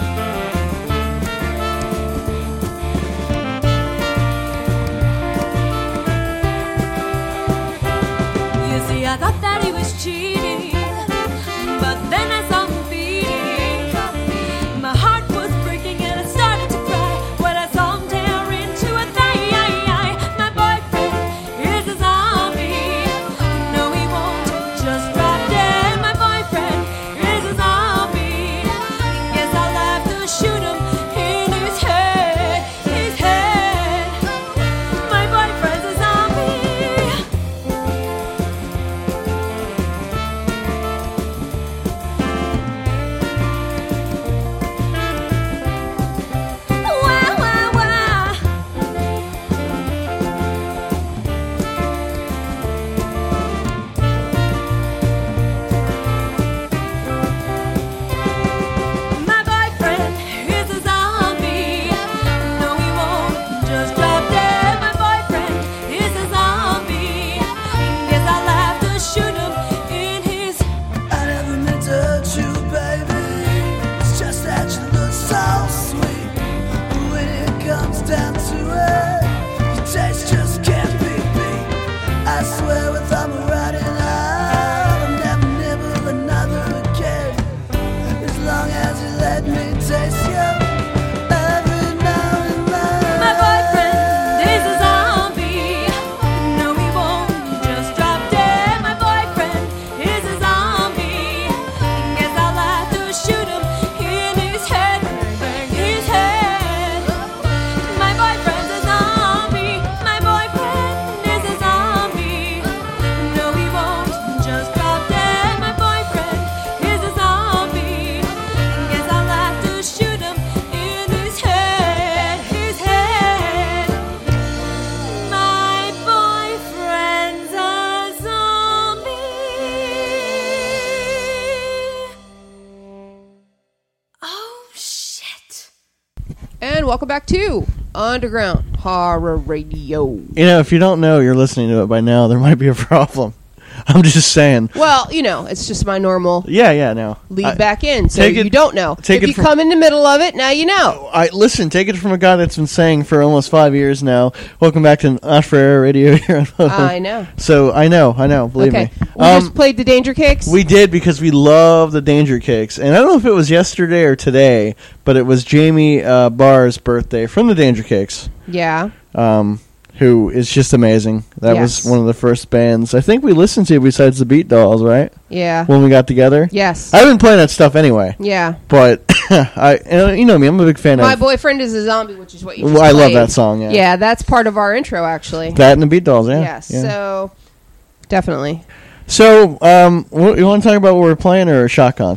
and welcome back to Underground Horror Radio. You know, if you don't know you're listening to it by now, there might be a problem. I'm just saying. Well, you know, it's just my normal Yeah, yeah, no. lead I- back in, so take you it- don't know. take If it you from- come in the middle of it, now you know. I listen. Take it from a guy that's been saying for almost five years now. Welcome back to Not for Air Radio here. On I know. So I know, I know. Believe Okay, me. we Um, just played the Danger Cakes. we did because we love the Danger Cakes, and I don't know if it was yesterday or today, but it was Jamie uh, Barr's birthday from the Danger Cakes. Yeah. Um, who is just amazing. That Yes. was one of the first bands I think we listened to besides the Beat Dolls, right? Yeah. When we got together. Yes. I've been playing that stuff anyway. Yeah. But I, and you know me, I'm a big fan My of boyfriend is a zombie, which is what you Well, just I love played. that song, yeah. Yeah, that's part of our intro, actually. that and the Beat Dolls. Yeah. Yes. yeah. So, definitely. So, um, what, you want to talk about what we're playing or Shotgun?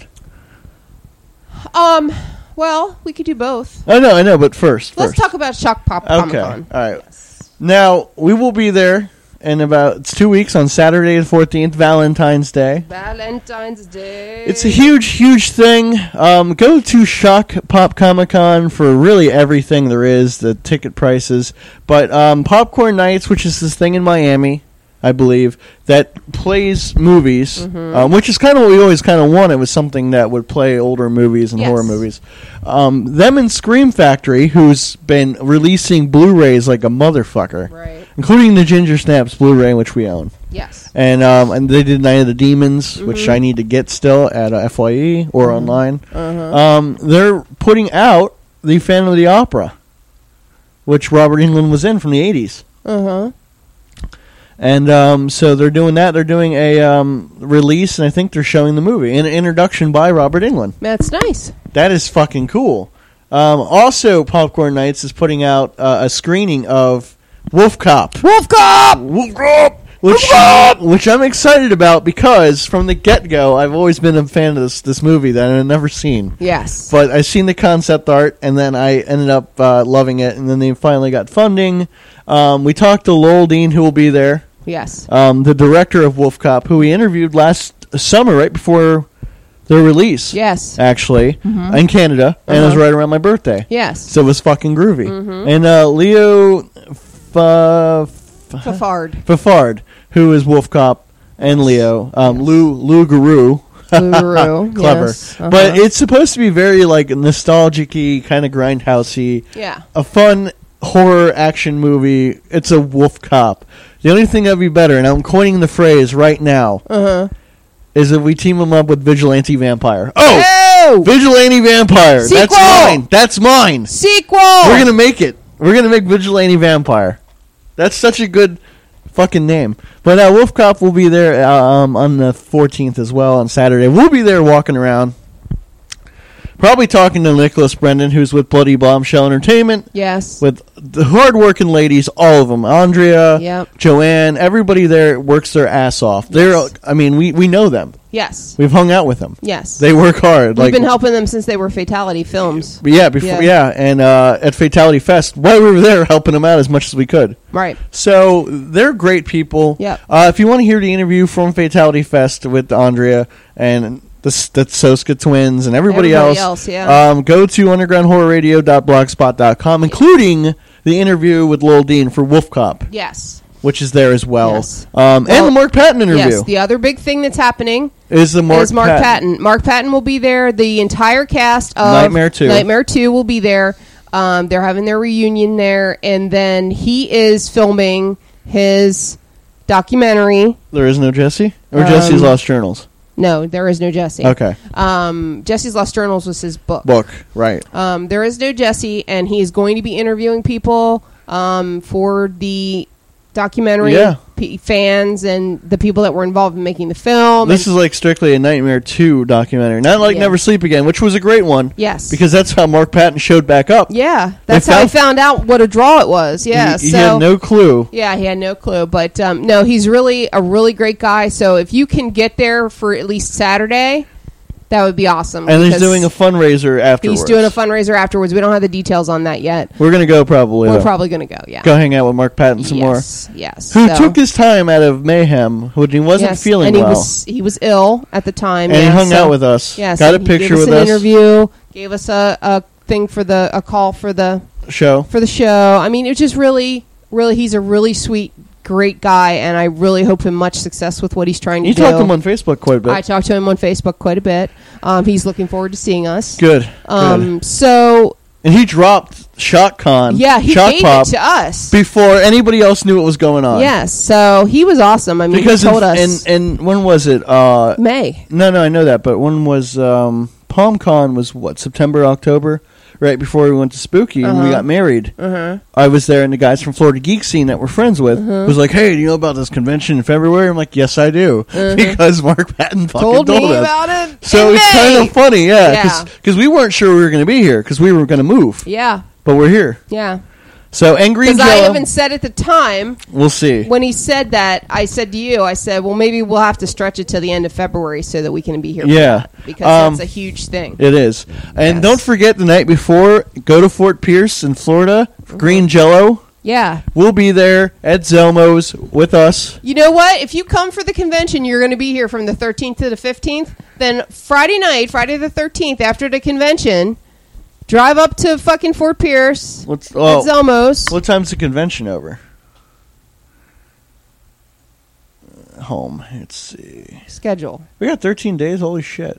Um. Well, we could do both. I know, I know, but first, Let's first. talk about Shock Pop Okay. Comic Con. All right. Now we will be there in about it's two weeks on Saturday the fourteenth, Valentine's Day. Valentine's Day. It's a huge, huge thing. Um, go to Shock Pop Comic Con for really everything there is, the ticket prices. But um, Popcorn Nights, which is this thing in Miami, I believe, that plays movies, Mm-hmm. um, which is kind of what we always kind of wanted, was something that would play older movies and Yes. horror movies. Um, them and Scream Factory, who's been releasing Blu-rays like a motherfucker, Right. including the Ginger Snaps Blu-ray, which we own. Yes. And um, and they did Night of the Demons, which Mhm. I need to get still at uh, F Y E or online. Uh-huh. Um, they're putting out the Phantom of the Opera, which Robert Englund was in from the eighties. Uh-huh. And um, so they're doing that. They're doing a um, release, and I think they're showing the movie. An introduction by Robert Englund. That's nice. That is fucking cool. Um, also, Popcorn Nights is putting out uh, a screening of Wolf Cop. Wolf Cop! Wolf Cop! Which, which I'm excited about because from the get-go, I've always been a fan of this, this movie that I've never seen. Yes. But I've seen the concept art, and then I ended up uh, loving it, and then they finally got funding. Um, we talked to Lowell Dean, who will be there. Yes. Um, the director of Wolf Cop, who we interviewed last summer, right before their release. Yes. Actually, Mhm. in Canada, and it was Uh-huh. right around my birthday. Yes. So it was fucking groovy. Mhm. And uh, Leo F- Fafard. Fafard, who is Wolf Cop and Leo. Um, Lou Lou Guru. Lou Guru, Clever. yes, uh-huh. But it's supposed to be very like nostalgic-y, kind of grindhousey. Yeah. A fun horror action movie. It's a Wolf Cop. The only thing that'd be better, and I'm coining the phrase right now, Uh-huh. is if we team him up with Vigilante Vampire. Oh! Oh! Vigilante Vampire. That's Sequel! mine. That's mine. Sequel! We're going to make it. We're going to make Vigilante Vampire. That's such a good fucking name. But uh, Wolf Cop will be there uh, um, on the fourteenth as well on Saturday. We'll be there walking around. Probably talking to Nicholas Brendan, who's with Bloody Bombshell Entertainment. Yes. With the hard-working ladies, all of them. Andrea, Yep. Joanne, everybody there works their ass off. They're, I mean, we, we know them. Yes. We've hung out with them. Yes. They work hard. We've like been helping them since they were Fatality Films. But yeah, before yeah, and uh, at Fatality Fest, while we were there, helping them out as much as we could. Right. So they're great people. Yep. Uh, if you want to hear the interview from Fatality Fest with Andrea and the, the Soska twins and everybody, Everybody else, else, yeah. um, go to underground horror radio dot blogspot dot com, including the interview with Lowell Dean for Wolf Cop. Yes. Which is there as well. Yes. Um, Well, and the Mark Patton interview. Yes, the other big thing that's happening is the Mark, is Mark Patton. Patton. Mark Patton will be there. The entire cast of Nightmare two. Nightmare two will be there. Um, they're having their reunion there, and then he is filming his documentary. There is no Jesse? Or Um, Jesse's Lost Journals? No, there is no Jesse. Okay. Um, Jesse's Lost Journals was his book. Book, right. Um, there is no Jesse, and he is going to be interviewing people um, for the documentary Yeah. p- fans and the people that were involved in making the film. This and- is like strictly a Nightmare two documentary. Not like Yeah. Never Sleep Again, which was a great one. Yes. Because that's how Mark Patton showed back up. Yeah, They that's how I found- found out what a draw it was. Yeah, He, he so had no clue. yeah, he had no clue. But um, no, he's really a really great guy. So if you can get there for at least Saturday, that would be awesome. And he's because doing a fundraiser afterwards. He's doing a fundraiser afterwards. We don't have the details on that yet. We're going to go probably. We're though. probably going to go. Yeah, Go hang out with Mark Patton some Yes, more. yes. Who So- took his time out of Mayhem when he wasn't Yes, feeling and he well. was he was ill at the time. And he yeah, hung so- out with us. Yes, Got a and he picture gave us with an us. interview. Gave us a, a thing for the a call for the show. For the show. I mean, it was just really, really, he's a really sweet, great guy, and I really hope him much success with what he's trying to You do. talked to him on Facebook quite a bit. I talked to him on Facebook quite a bit. Um, he's looking forward to seeing us. Good. Um, good. So... And he dropped ShockCon. Yeah, he Shock gave Pop it to us. before anybody else knew what was going on. Yes, so he was awesome. I mean, because he told in, us... And, and when was it? Uh, May. No, no, I know that. But when was... Um, PalmCon was, what, September, October? Right before we went to Spooky and we Uh-huh. got married. Uh-huh. I was there, and the guys from Florida Geek Scene that we're friends with Uh-huh. was like, "Hey, do you know about this convention in February?" I'm like, "Yes, I do," Uh-huh. because Mark Patton fucking Told told, me us. about it So in it's kind May. of funny, yeah, Yeah. because we weren't sure we were going to be here because we were going to move, Yeah, but we're here. yeah. So Angry Because I Jello, even said at the time, we'll see. when he said that, I said to you, I said, well, maybe we'll have to stretch it till the end of February so that we can be here for Yeah. that, because Um, that's a huge thing. It is, and Yes. don't forget the night before, go to Fort Pierce in Florida. for Green Jello. Yeah. We'll be there at Zelmo's with us. You know what? If you come for the convention, you're going to be here from the thirteenth to the fifteenth. Then Friday night, Friday the thirteenth, after the convention, drive up to fucking Fort Pierce Let's, oh, at Zelmo's. What time's the convention over? Home. Let's see. Schedule. We got thirteen days. Holy shit.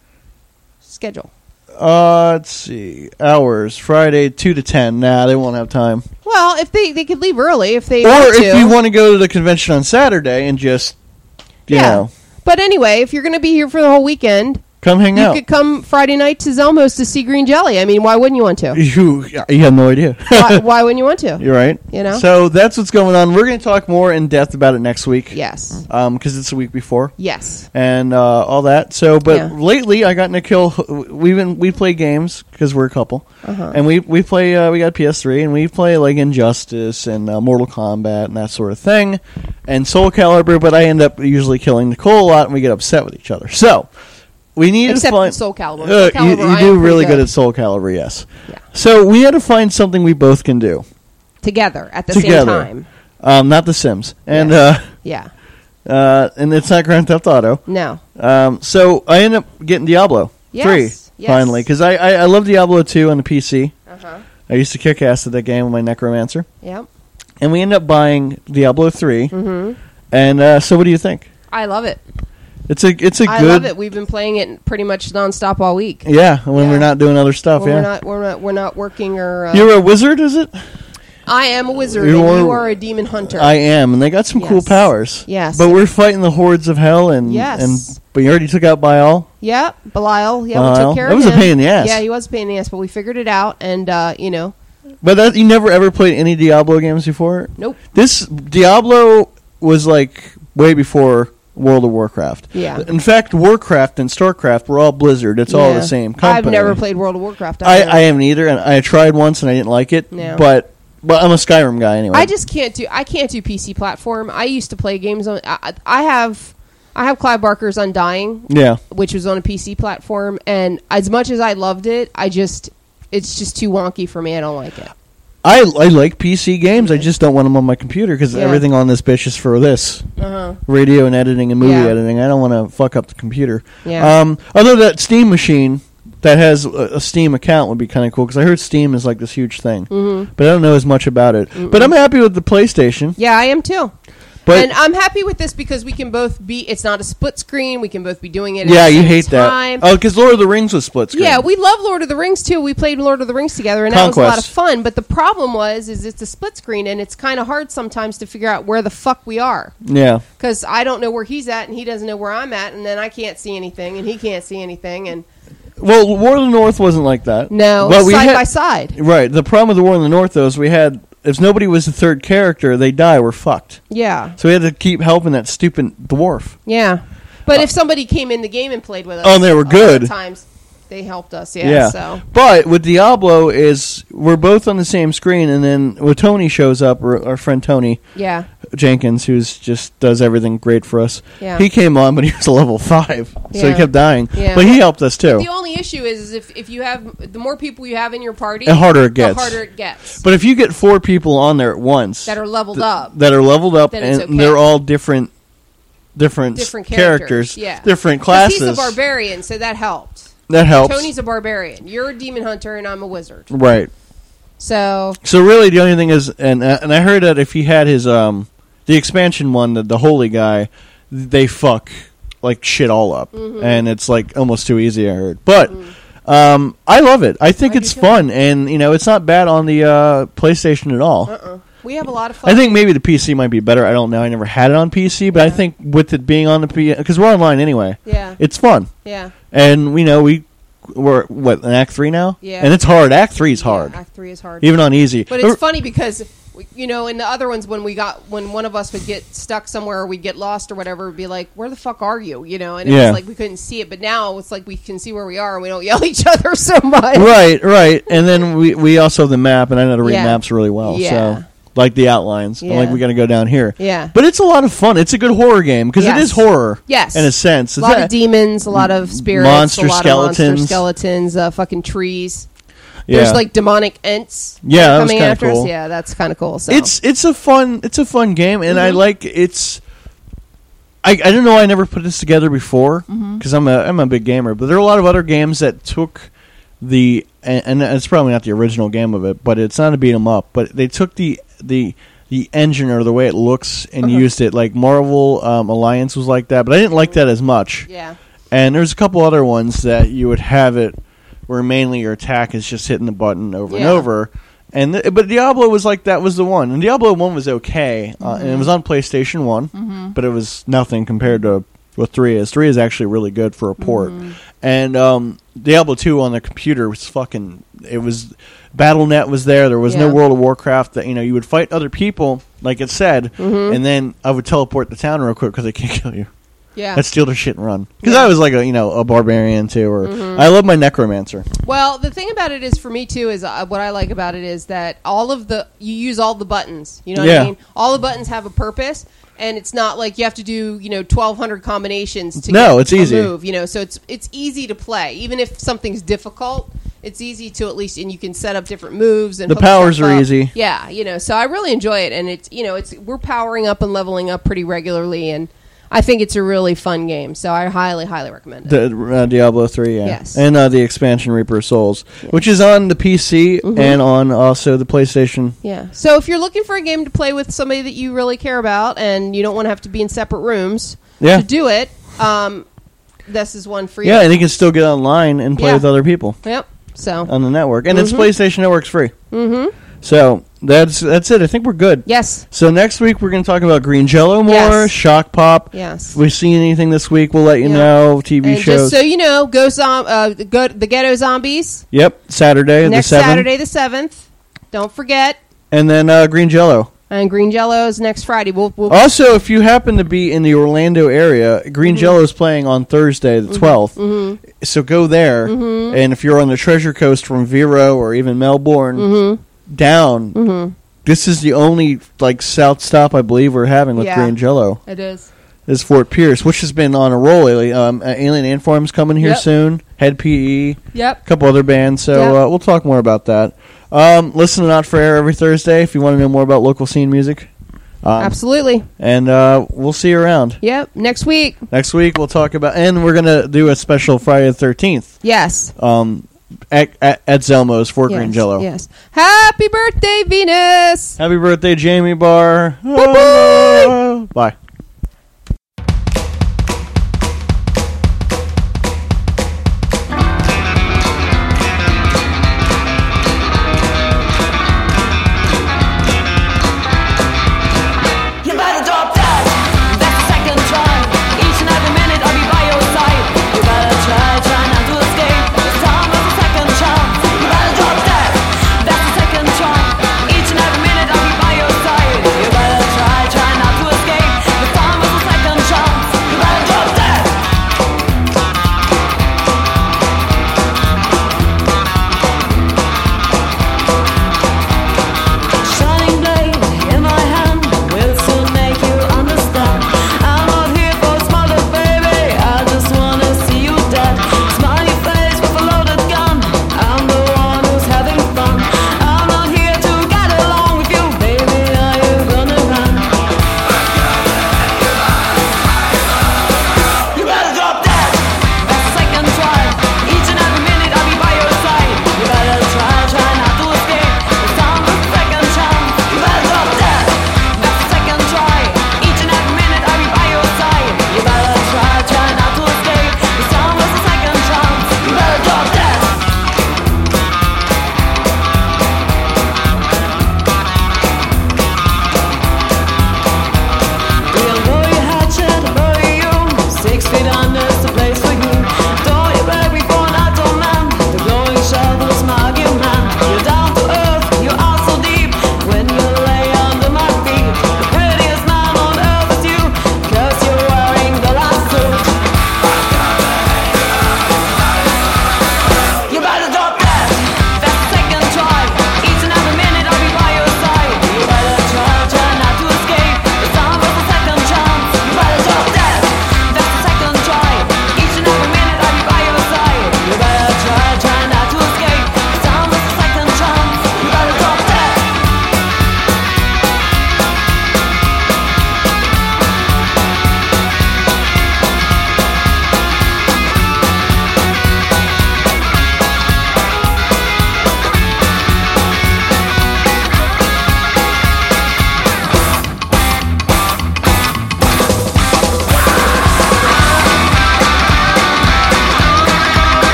Schedule. Uh, let's see. Hours. Friday, two to ten. Nah, they won't have time. Well, if they, they could leave early if they Or want to. if you want to go to the convention on Saturday and just, you Yeah. know, But anyway, if you're going to be here for the whole weekend, come hang you out. could come Friday night to Zelmo's to see Green Jelly. I mean, why wouldn't you want to? You, you have no idea. why, why wouldn't you want to? You're right. You know? So that's what's going on. We're going to talk more in depth about it next week. Yes. Um, because it's the week before. Yes. And uh, all that. So, but Yeah. lately I got Nikhil. We've been we play games because we're a couple, Uh-huh. and we we play. Uh, we got P S three, and we play like Injustice and uh, Mortal Kombat and that sort of thing, and Soul Calibur. But I end up usually killing Nicole a lot, and we get upset with each other. So. We need Except to find Soul Calibur. Uh, Soul you Calibur, you I am do pretty really good. good. at Soul Calibur, yes. Yeah. So we had to find something we both can do Together at the together. same time. Um, not The Sims, and Yeah. uh, Yeah. uh, and it's not Grand Theft Auto. No. Um, so I ended up getting Diablo Yes, three yes. finally because I, I I love Diablo two on the P C. Uh-huh. I used to kick ass at that game with my Necromancer, Yep. and we ended up buying Diablo three. Mm-hmm. And uh, so, what do you think? I love it. It's a it's a I good. love it. We've been playing it pretty much nonstop all week. Yeah, when Yeah. we're not doing other stuff. When yeah, we're not we're not we're not working or. Uh, you're a wizard, is it? I am a wizard, You're- and you are a demon hunter. I am, and they got some cool Yes. powers. Yes. But we're fighting the hordes of hell, and Yes. and but you already took out Baal. Yeah, Belial. Yeah, we Belial. took care That of was a him. pain in the ass. Yeah, he was a pain in the ass, but we figured it out, and uh, you know, But that, you never ever played any Diablo games before? Nope. This Diablo was like way before World of Warcraft. Yeah. In fact, Warcraft and StarCraft were all Blizzard. It's all yeah. the same company. I've never played World of Warcraft. I, either. I haven't either, and I tried once and I didn't like it. Yeah. But but I'm a Skyrim guy anyway. I just can't do. I can't do P C platform. I used to play games on. I, I have. I have Clive Barker's Undying. Yeah. Which was on a P C platform, and as much as I loved it, I just it's just too wonky for me. I don't like it. I, I like P C games. I just don't want them on my computer because Yeah. everything on this bitch is for this. Uh-huh. Radio and editing and movie Yeah. editing. I don't want to fuck up the computer. Yeah. Um, although that Steam machine that has a, a Steam account would be kind of cool because I heard Steam is like this huge thing. Mhm. But I don't know as much about it. Mm-mm. But I'm happy with the PlayStation. Yeah, I am too. But and I'm happy with this because we can both be. It's not a split screen. We can both be doing it. yeah, at the you same hate time. that. Oh, because Lord of the Rings was split screen. Yeah, we love Lord of the Rings too. We played Lord of the Rings together, and that was a lot of Conquest. fun. But the problem was, is it's a split screen, and it's kind of hard sometimes to figure out where the fuck we are. Yeah. Because I don't know where he's at, and he doesn't know where I'm at, and then I can't see anything, and he can't see anything, and Well, War of the North wasn't like that. no, But we side had- by side. Right. The problem with the War of the North, though, is we had if nobody was the third character, they die. We're fucked. Yeah, So we had to keep helping that stupid dwarf. yeah. But if somebody came in the game and played with us, Oh, and they were a lot good. of times they helped us. Yeah. So But with Diablo is we're both on the same screen, and then when Tony shows up, or our friend Tony yeah, Jenkins, who's just does everything great for us. Yeah. He came on, but he was a level five, so he Yeah. kept dying. Yeah. But he helped us too. the only issue is, is if if you have the more people you have in your party, The harder it gets. The harder it gets. But if you get four people on there at once That are leveled th- up. that are leveled up, Then and it's okay. they're all different, different, Different characters, characters, yeah. different 'Cause classes. He's a barbarian, so that helped. That helps. Tony's a barbarian. You're a demon hunter, and I'm a wizard. Right. So So really, the only thing is, and uh, and I heard that if he had his um the expansion one, the, the holy guy, they fuck like shit all up, Mhm. and it's like almost too easy. I heard, but. Mm. Um, I love it. I think I do it's too. fun, and you know, it's not bad on the uh, PlayStation at all. uh-uh. we have a lot of fun. I think maybe the P C might be better. I don't know. I never had it on P C, but I think with it being on the P C, because we're online anyway. Yeah. It's fun. Yeah. And we know we we're what in Act Three now. Yeah. And it's hard. Act Three is hard. Act Three is hard, even on easy. But it's funny because, you know, in the other ones, when we got when one of us would get stuck somewhere or we'd get lost or whatever, it'd be like, "Where the fuck are you?" You know, and it Yeah. was like we couldn't see it. But now it's like we can see where we are and we don't yell at each other so much. Right, right. And then we we also have the map, and I know how to read Yeah. maps really well. Yeah. So like the outlines, I'm like Yeah. we got to go down here. Yeah. But it's a lot of fun. It's a good horror game because Yes. it is horror. Yes. In a sense, A It's lot a- of demons, a lot of spirits, monster a lot skeletons. of monster skeletons, uh, fucking trees. Yeah. There's like demonic ents. Yeah, that was coming kinda after cool. us. Yeah, that's kind of cool. So It's it's a fun it's a fun game, and I Mhm. like it's. I, I didn't know I never put this together before because Mhm. I'm a I'm a big gamer, but there are a lot of other games that took the and, and it's probably not the original game of it, but it's not a beat 'em up, but they took the the the engine or the way it looks and Uh-huh. used it. Like Marvel um, Alliance was like that, but I didn't like that as much. Yeah. And there's a couple other ones that you would have it where mainly your attack is just hitting the button over and Yeah. over. And th- but Diablo was like that was the one, and Diablo one was okay, uh, and it Mhm. was on PlayStation One, Mhm. but it was nothing compared to what three is. Three is actually really good for a port, Mhm. and um, Diablo two on the computer was fucking. It was Battle dot net was there. There was no Yeah. World of Warcraft. That you know you would fight other people, like it said, Mhm. and then I would teleport the town real quick because they can't kill you. Yeah. I'd steal their shit and run. Because Yeah. I was like a you know a barbarian too, or Mhm. I love my necromancer. Well, the thing about it is, for me too, is uh, what I like about it is that all of the you use all the buttons. You know what Yeah. I mean? All the buttons have a purpose, and it's not like you have to do you know twelve hundred combinations to No, get it's a easy. move. You know, so it's it's easy to play, even if something's difficult. It's easy to at least, and you can set up different moves and The hook powers stuff are up. easy. Yeah, you know, so I really enjoy it, and it's you know it's we're powering up and leveling up pretty regularly, and I think it's a really fun game. So I highly, highly recommend it. The uh, Diablo three, yeah, Yes. and uh, the expansion Reaper of Souls, which is on the P C Mhm. and on also the PlayStation. Yeah. So if you're looking for a game to play with somebody that you really care about and you don't want to have to be in separate rooms Yeah. to do it, um, this is one for you. Yeah, and you can still get online and play Yeah. with other people Yep. So. on the network, and it's Mhm. PlayStation Network's free. Mm-hmm. So that's that's it. I think we're good. Yes. So next week we're going to talk about Green Jello more, Yes. Shock Pop. Yes. If we see anything this week, we'll let you Yeah. know. T V And shows. just so you know, go zom- uh, go the Ghetto Zombies Yep, Saturday next the seventh, Saturday the seventh. Don't forget. and then uh, Green Jello. And Green Jello's next Friday. We'll, we'll Also, if you happen to be in the Orlando area, Green Mhm. Jello is playing on Thursday, the twelfth. Mhm. So go there, Mhm. and if you're on the Treasure Coast from Vero or even Melbourne Mhm. down, Mhm. this is the only like south stop I believe we're having with Yeah. Green Jello. It is. Is Fort Pierce, which has been on a roll lately. Um, uh, Alien Ant-Form's coming here Yep. soon. Head P E. Yep. A couple other bands. So Yep. uh, we'll talk more about that. Um, listen to Not For Air every Thursday if you want to know more about local scene music. Um, Absolutely. And uh, we'll see you around. Yep. Next week. Next week we'll talk about, and we're gonna do a special Friday the thirteenth. Yes. Um, at, at, at Zelmo's for Yes, Green Jello. Yes. Happy birthday, Venus. Happy birthday, Jamie Barr. Bye-bye. Bye. You better drop that. That's the second time. Each and every minute I'll be by your side. You better try, try not to escape. This time is the second chance. You better drop that. That's the second time. Each and every minute I'll be by your side. You better try, try not to escape.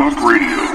Underground Radio.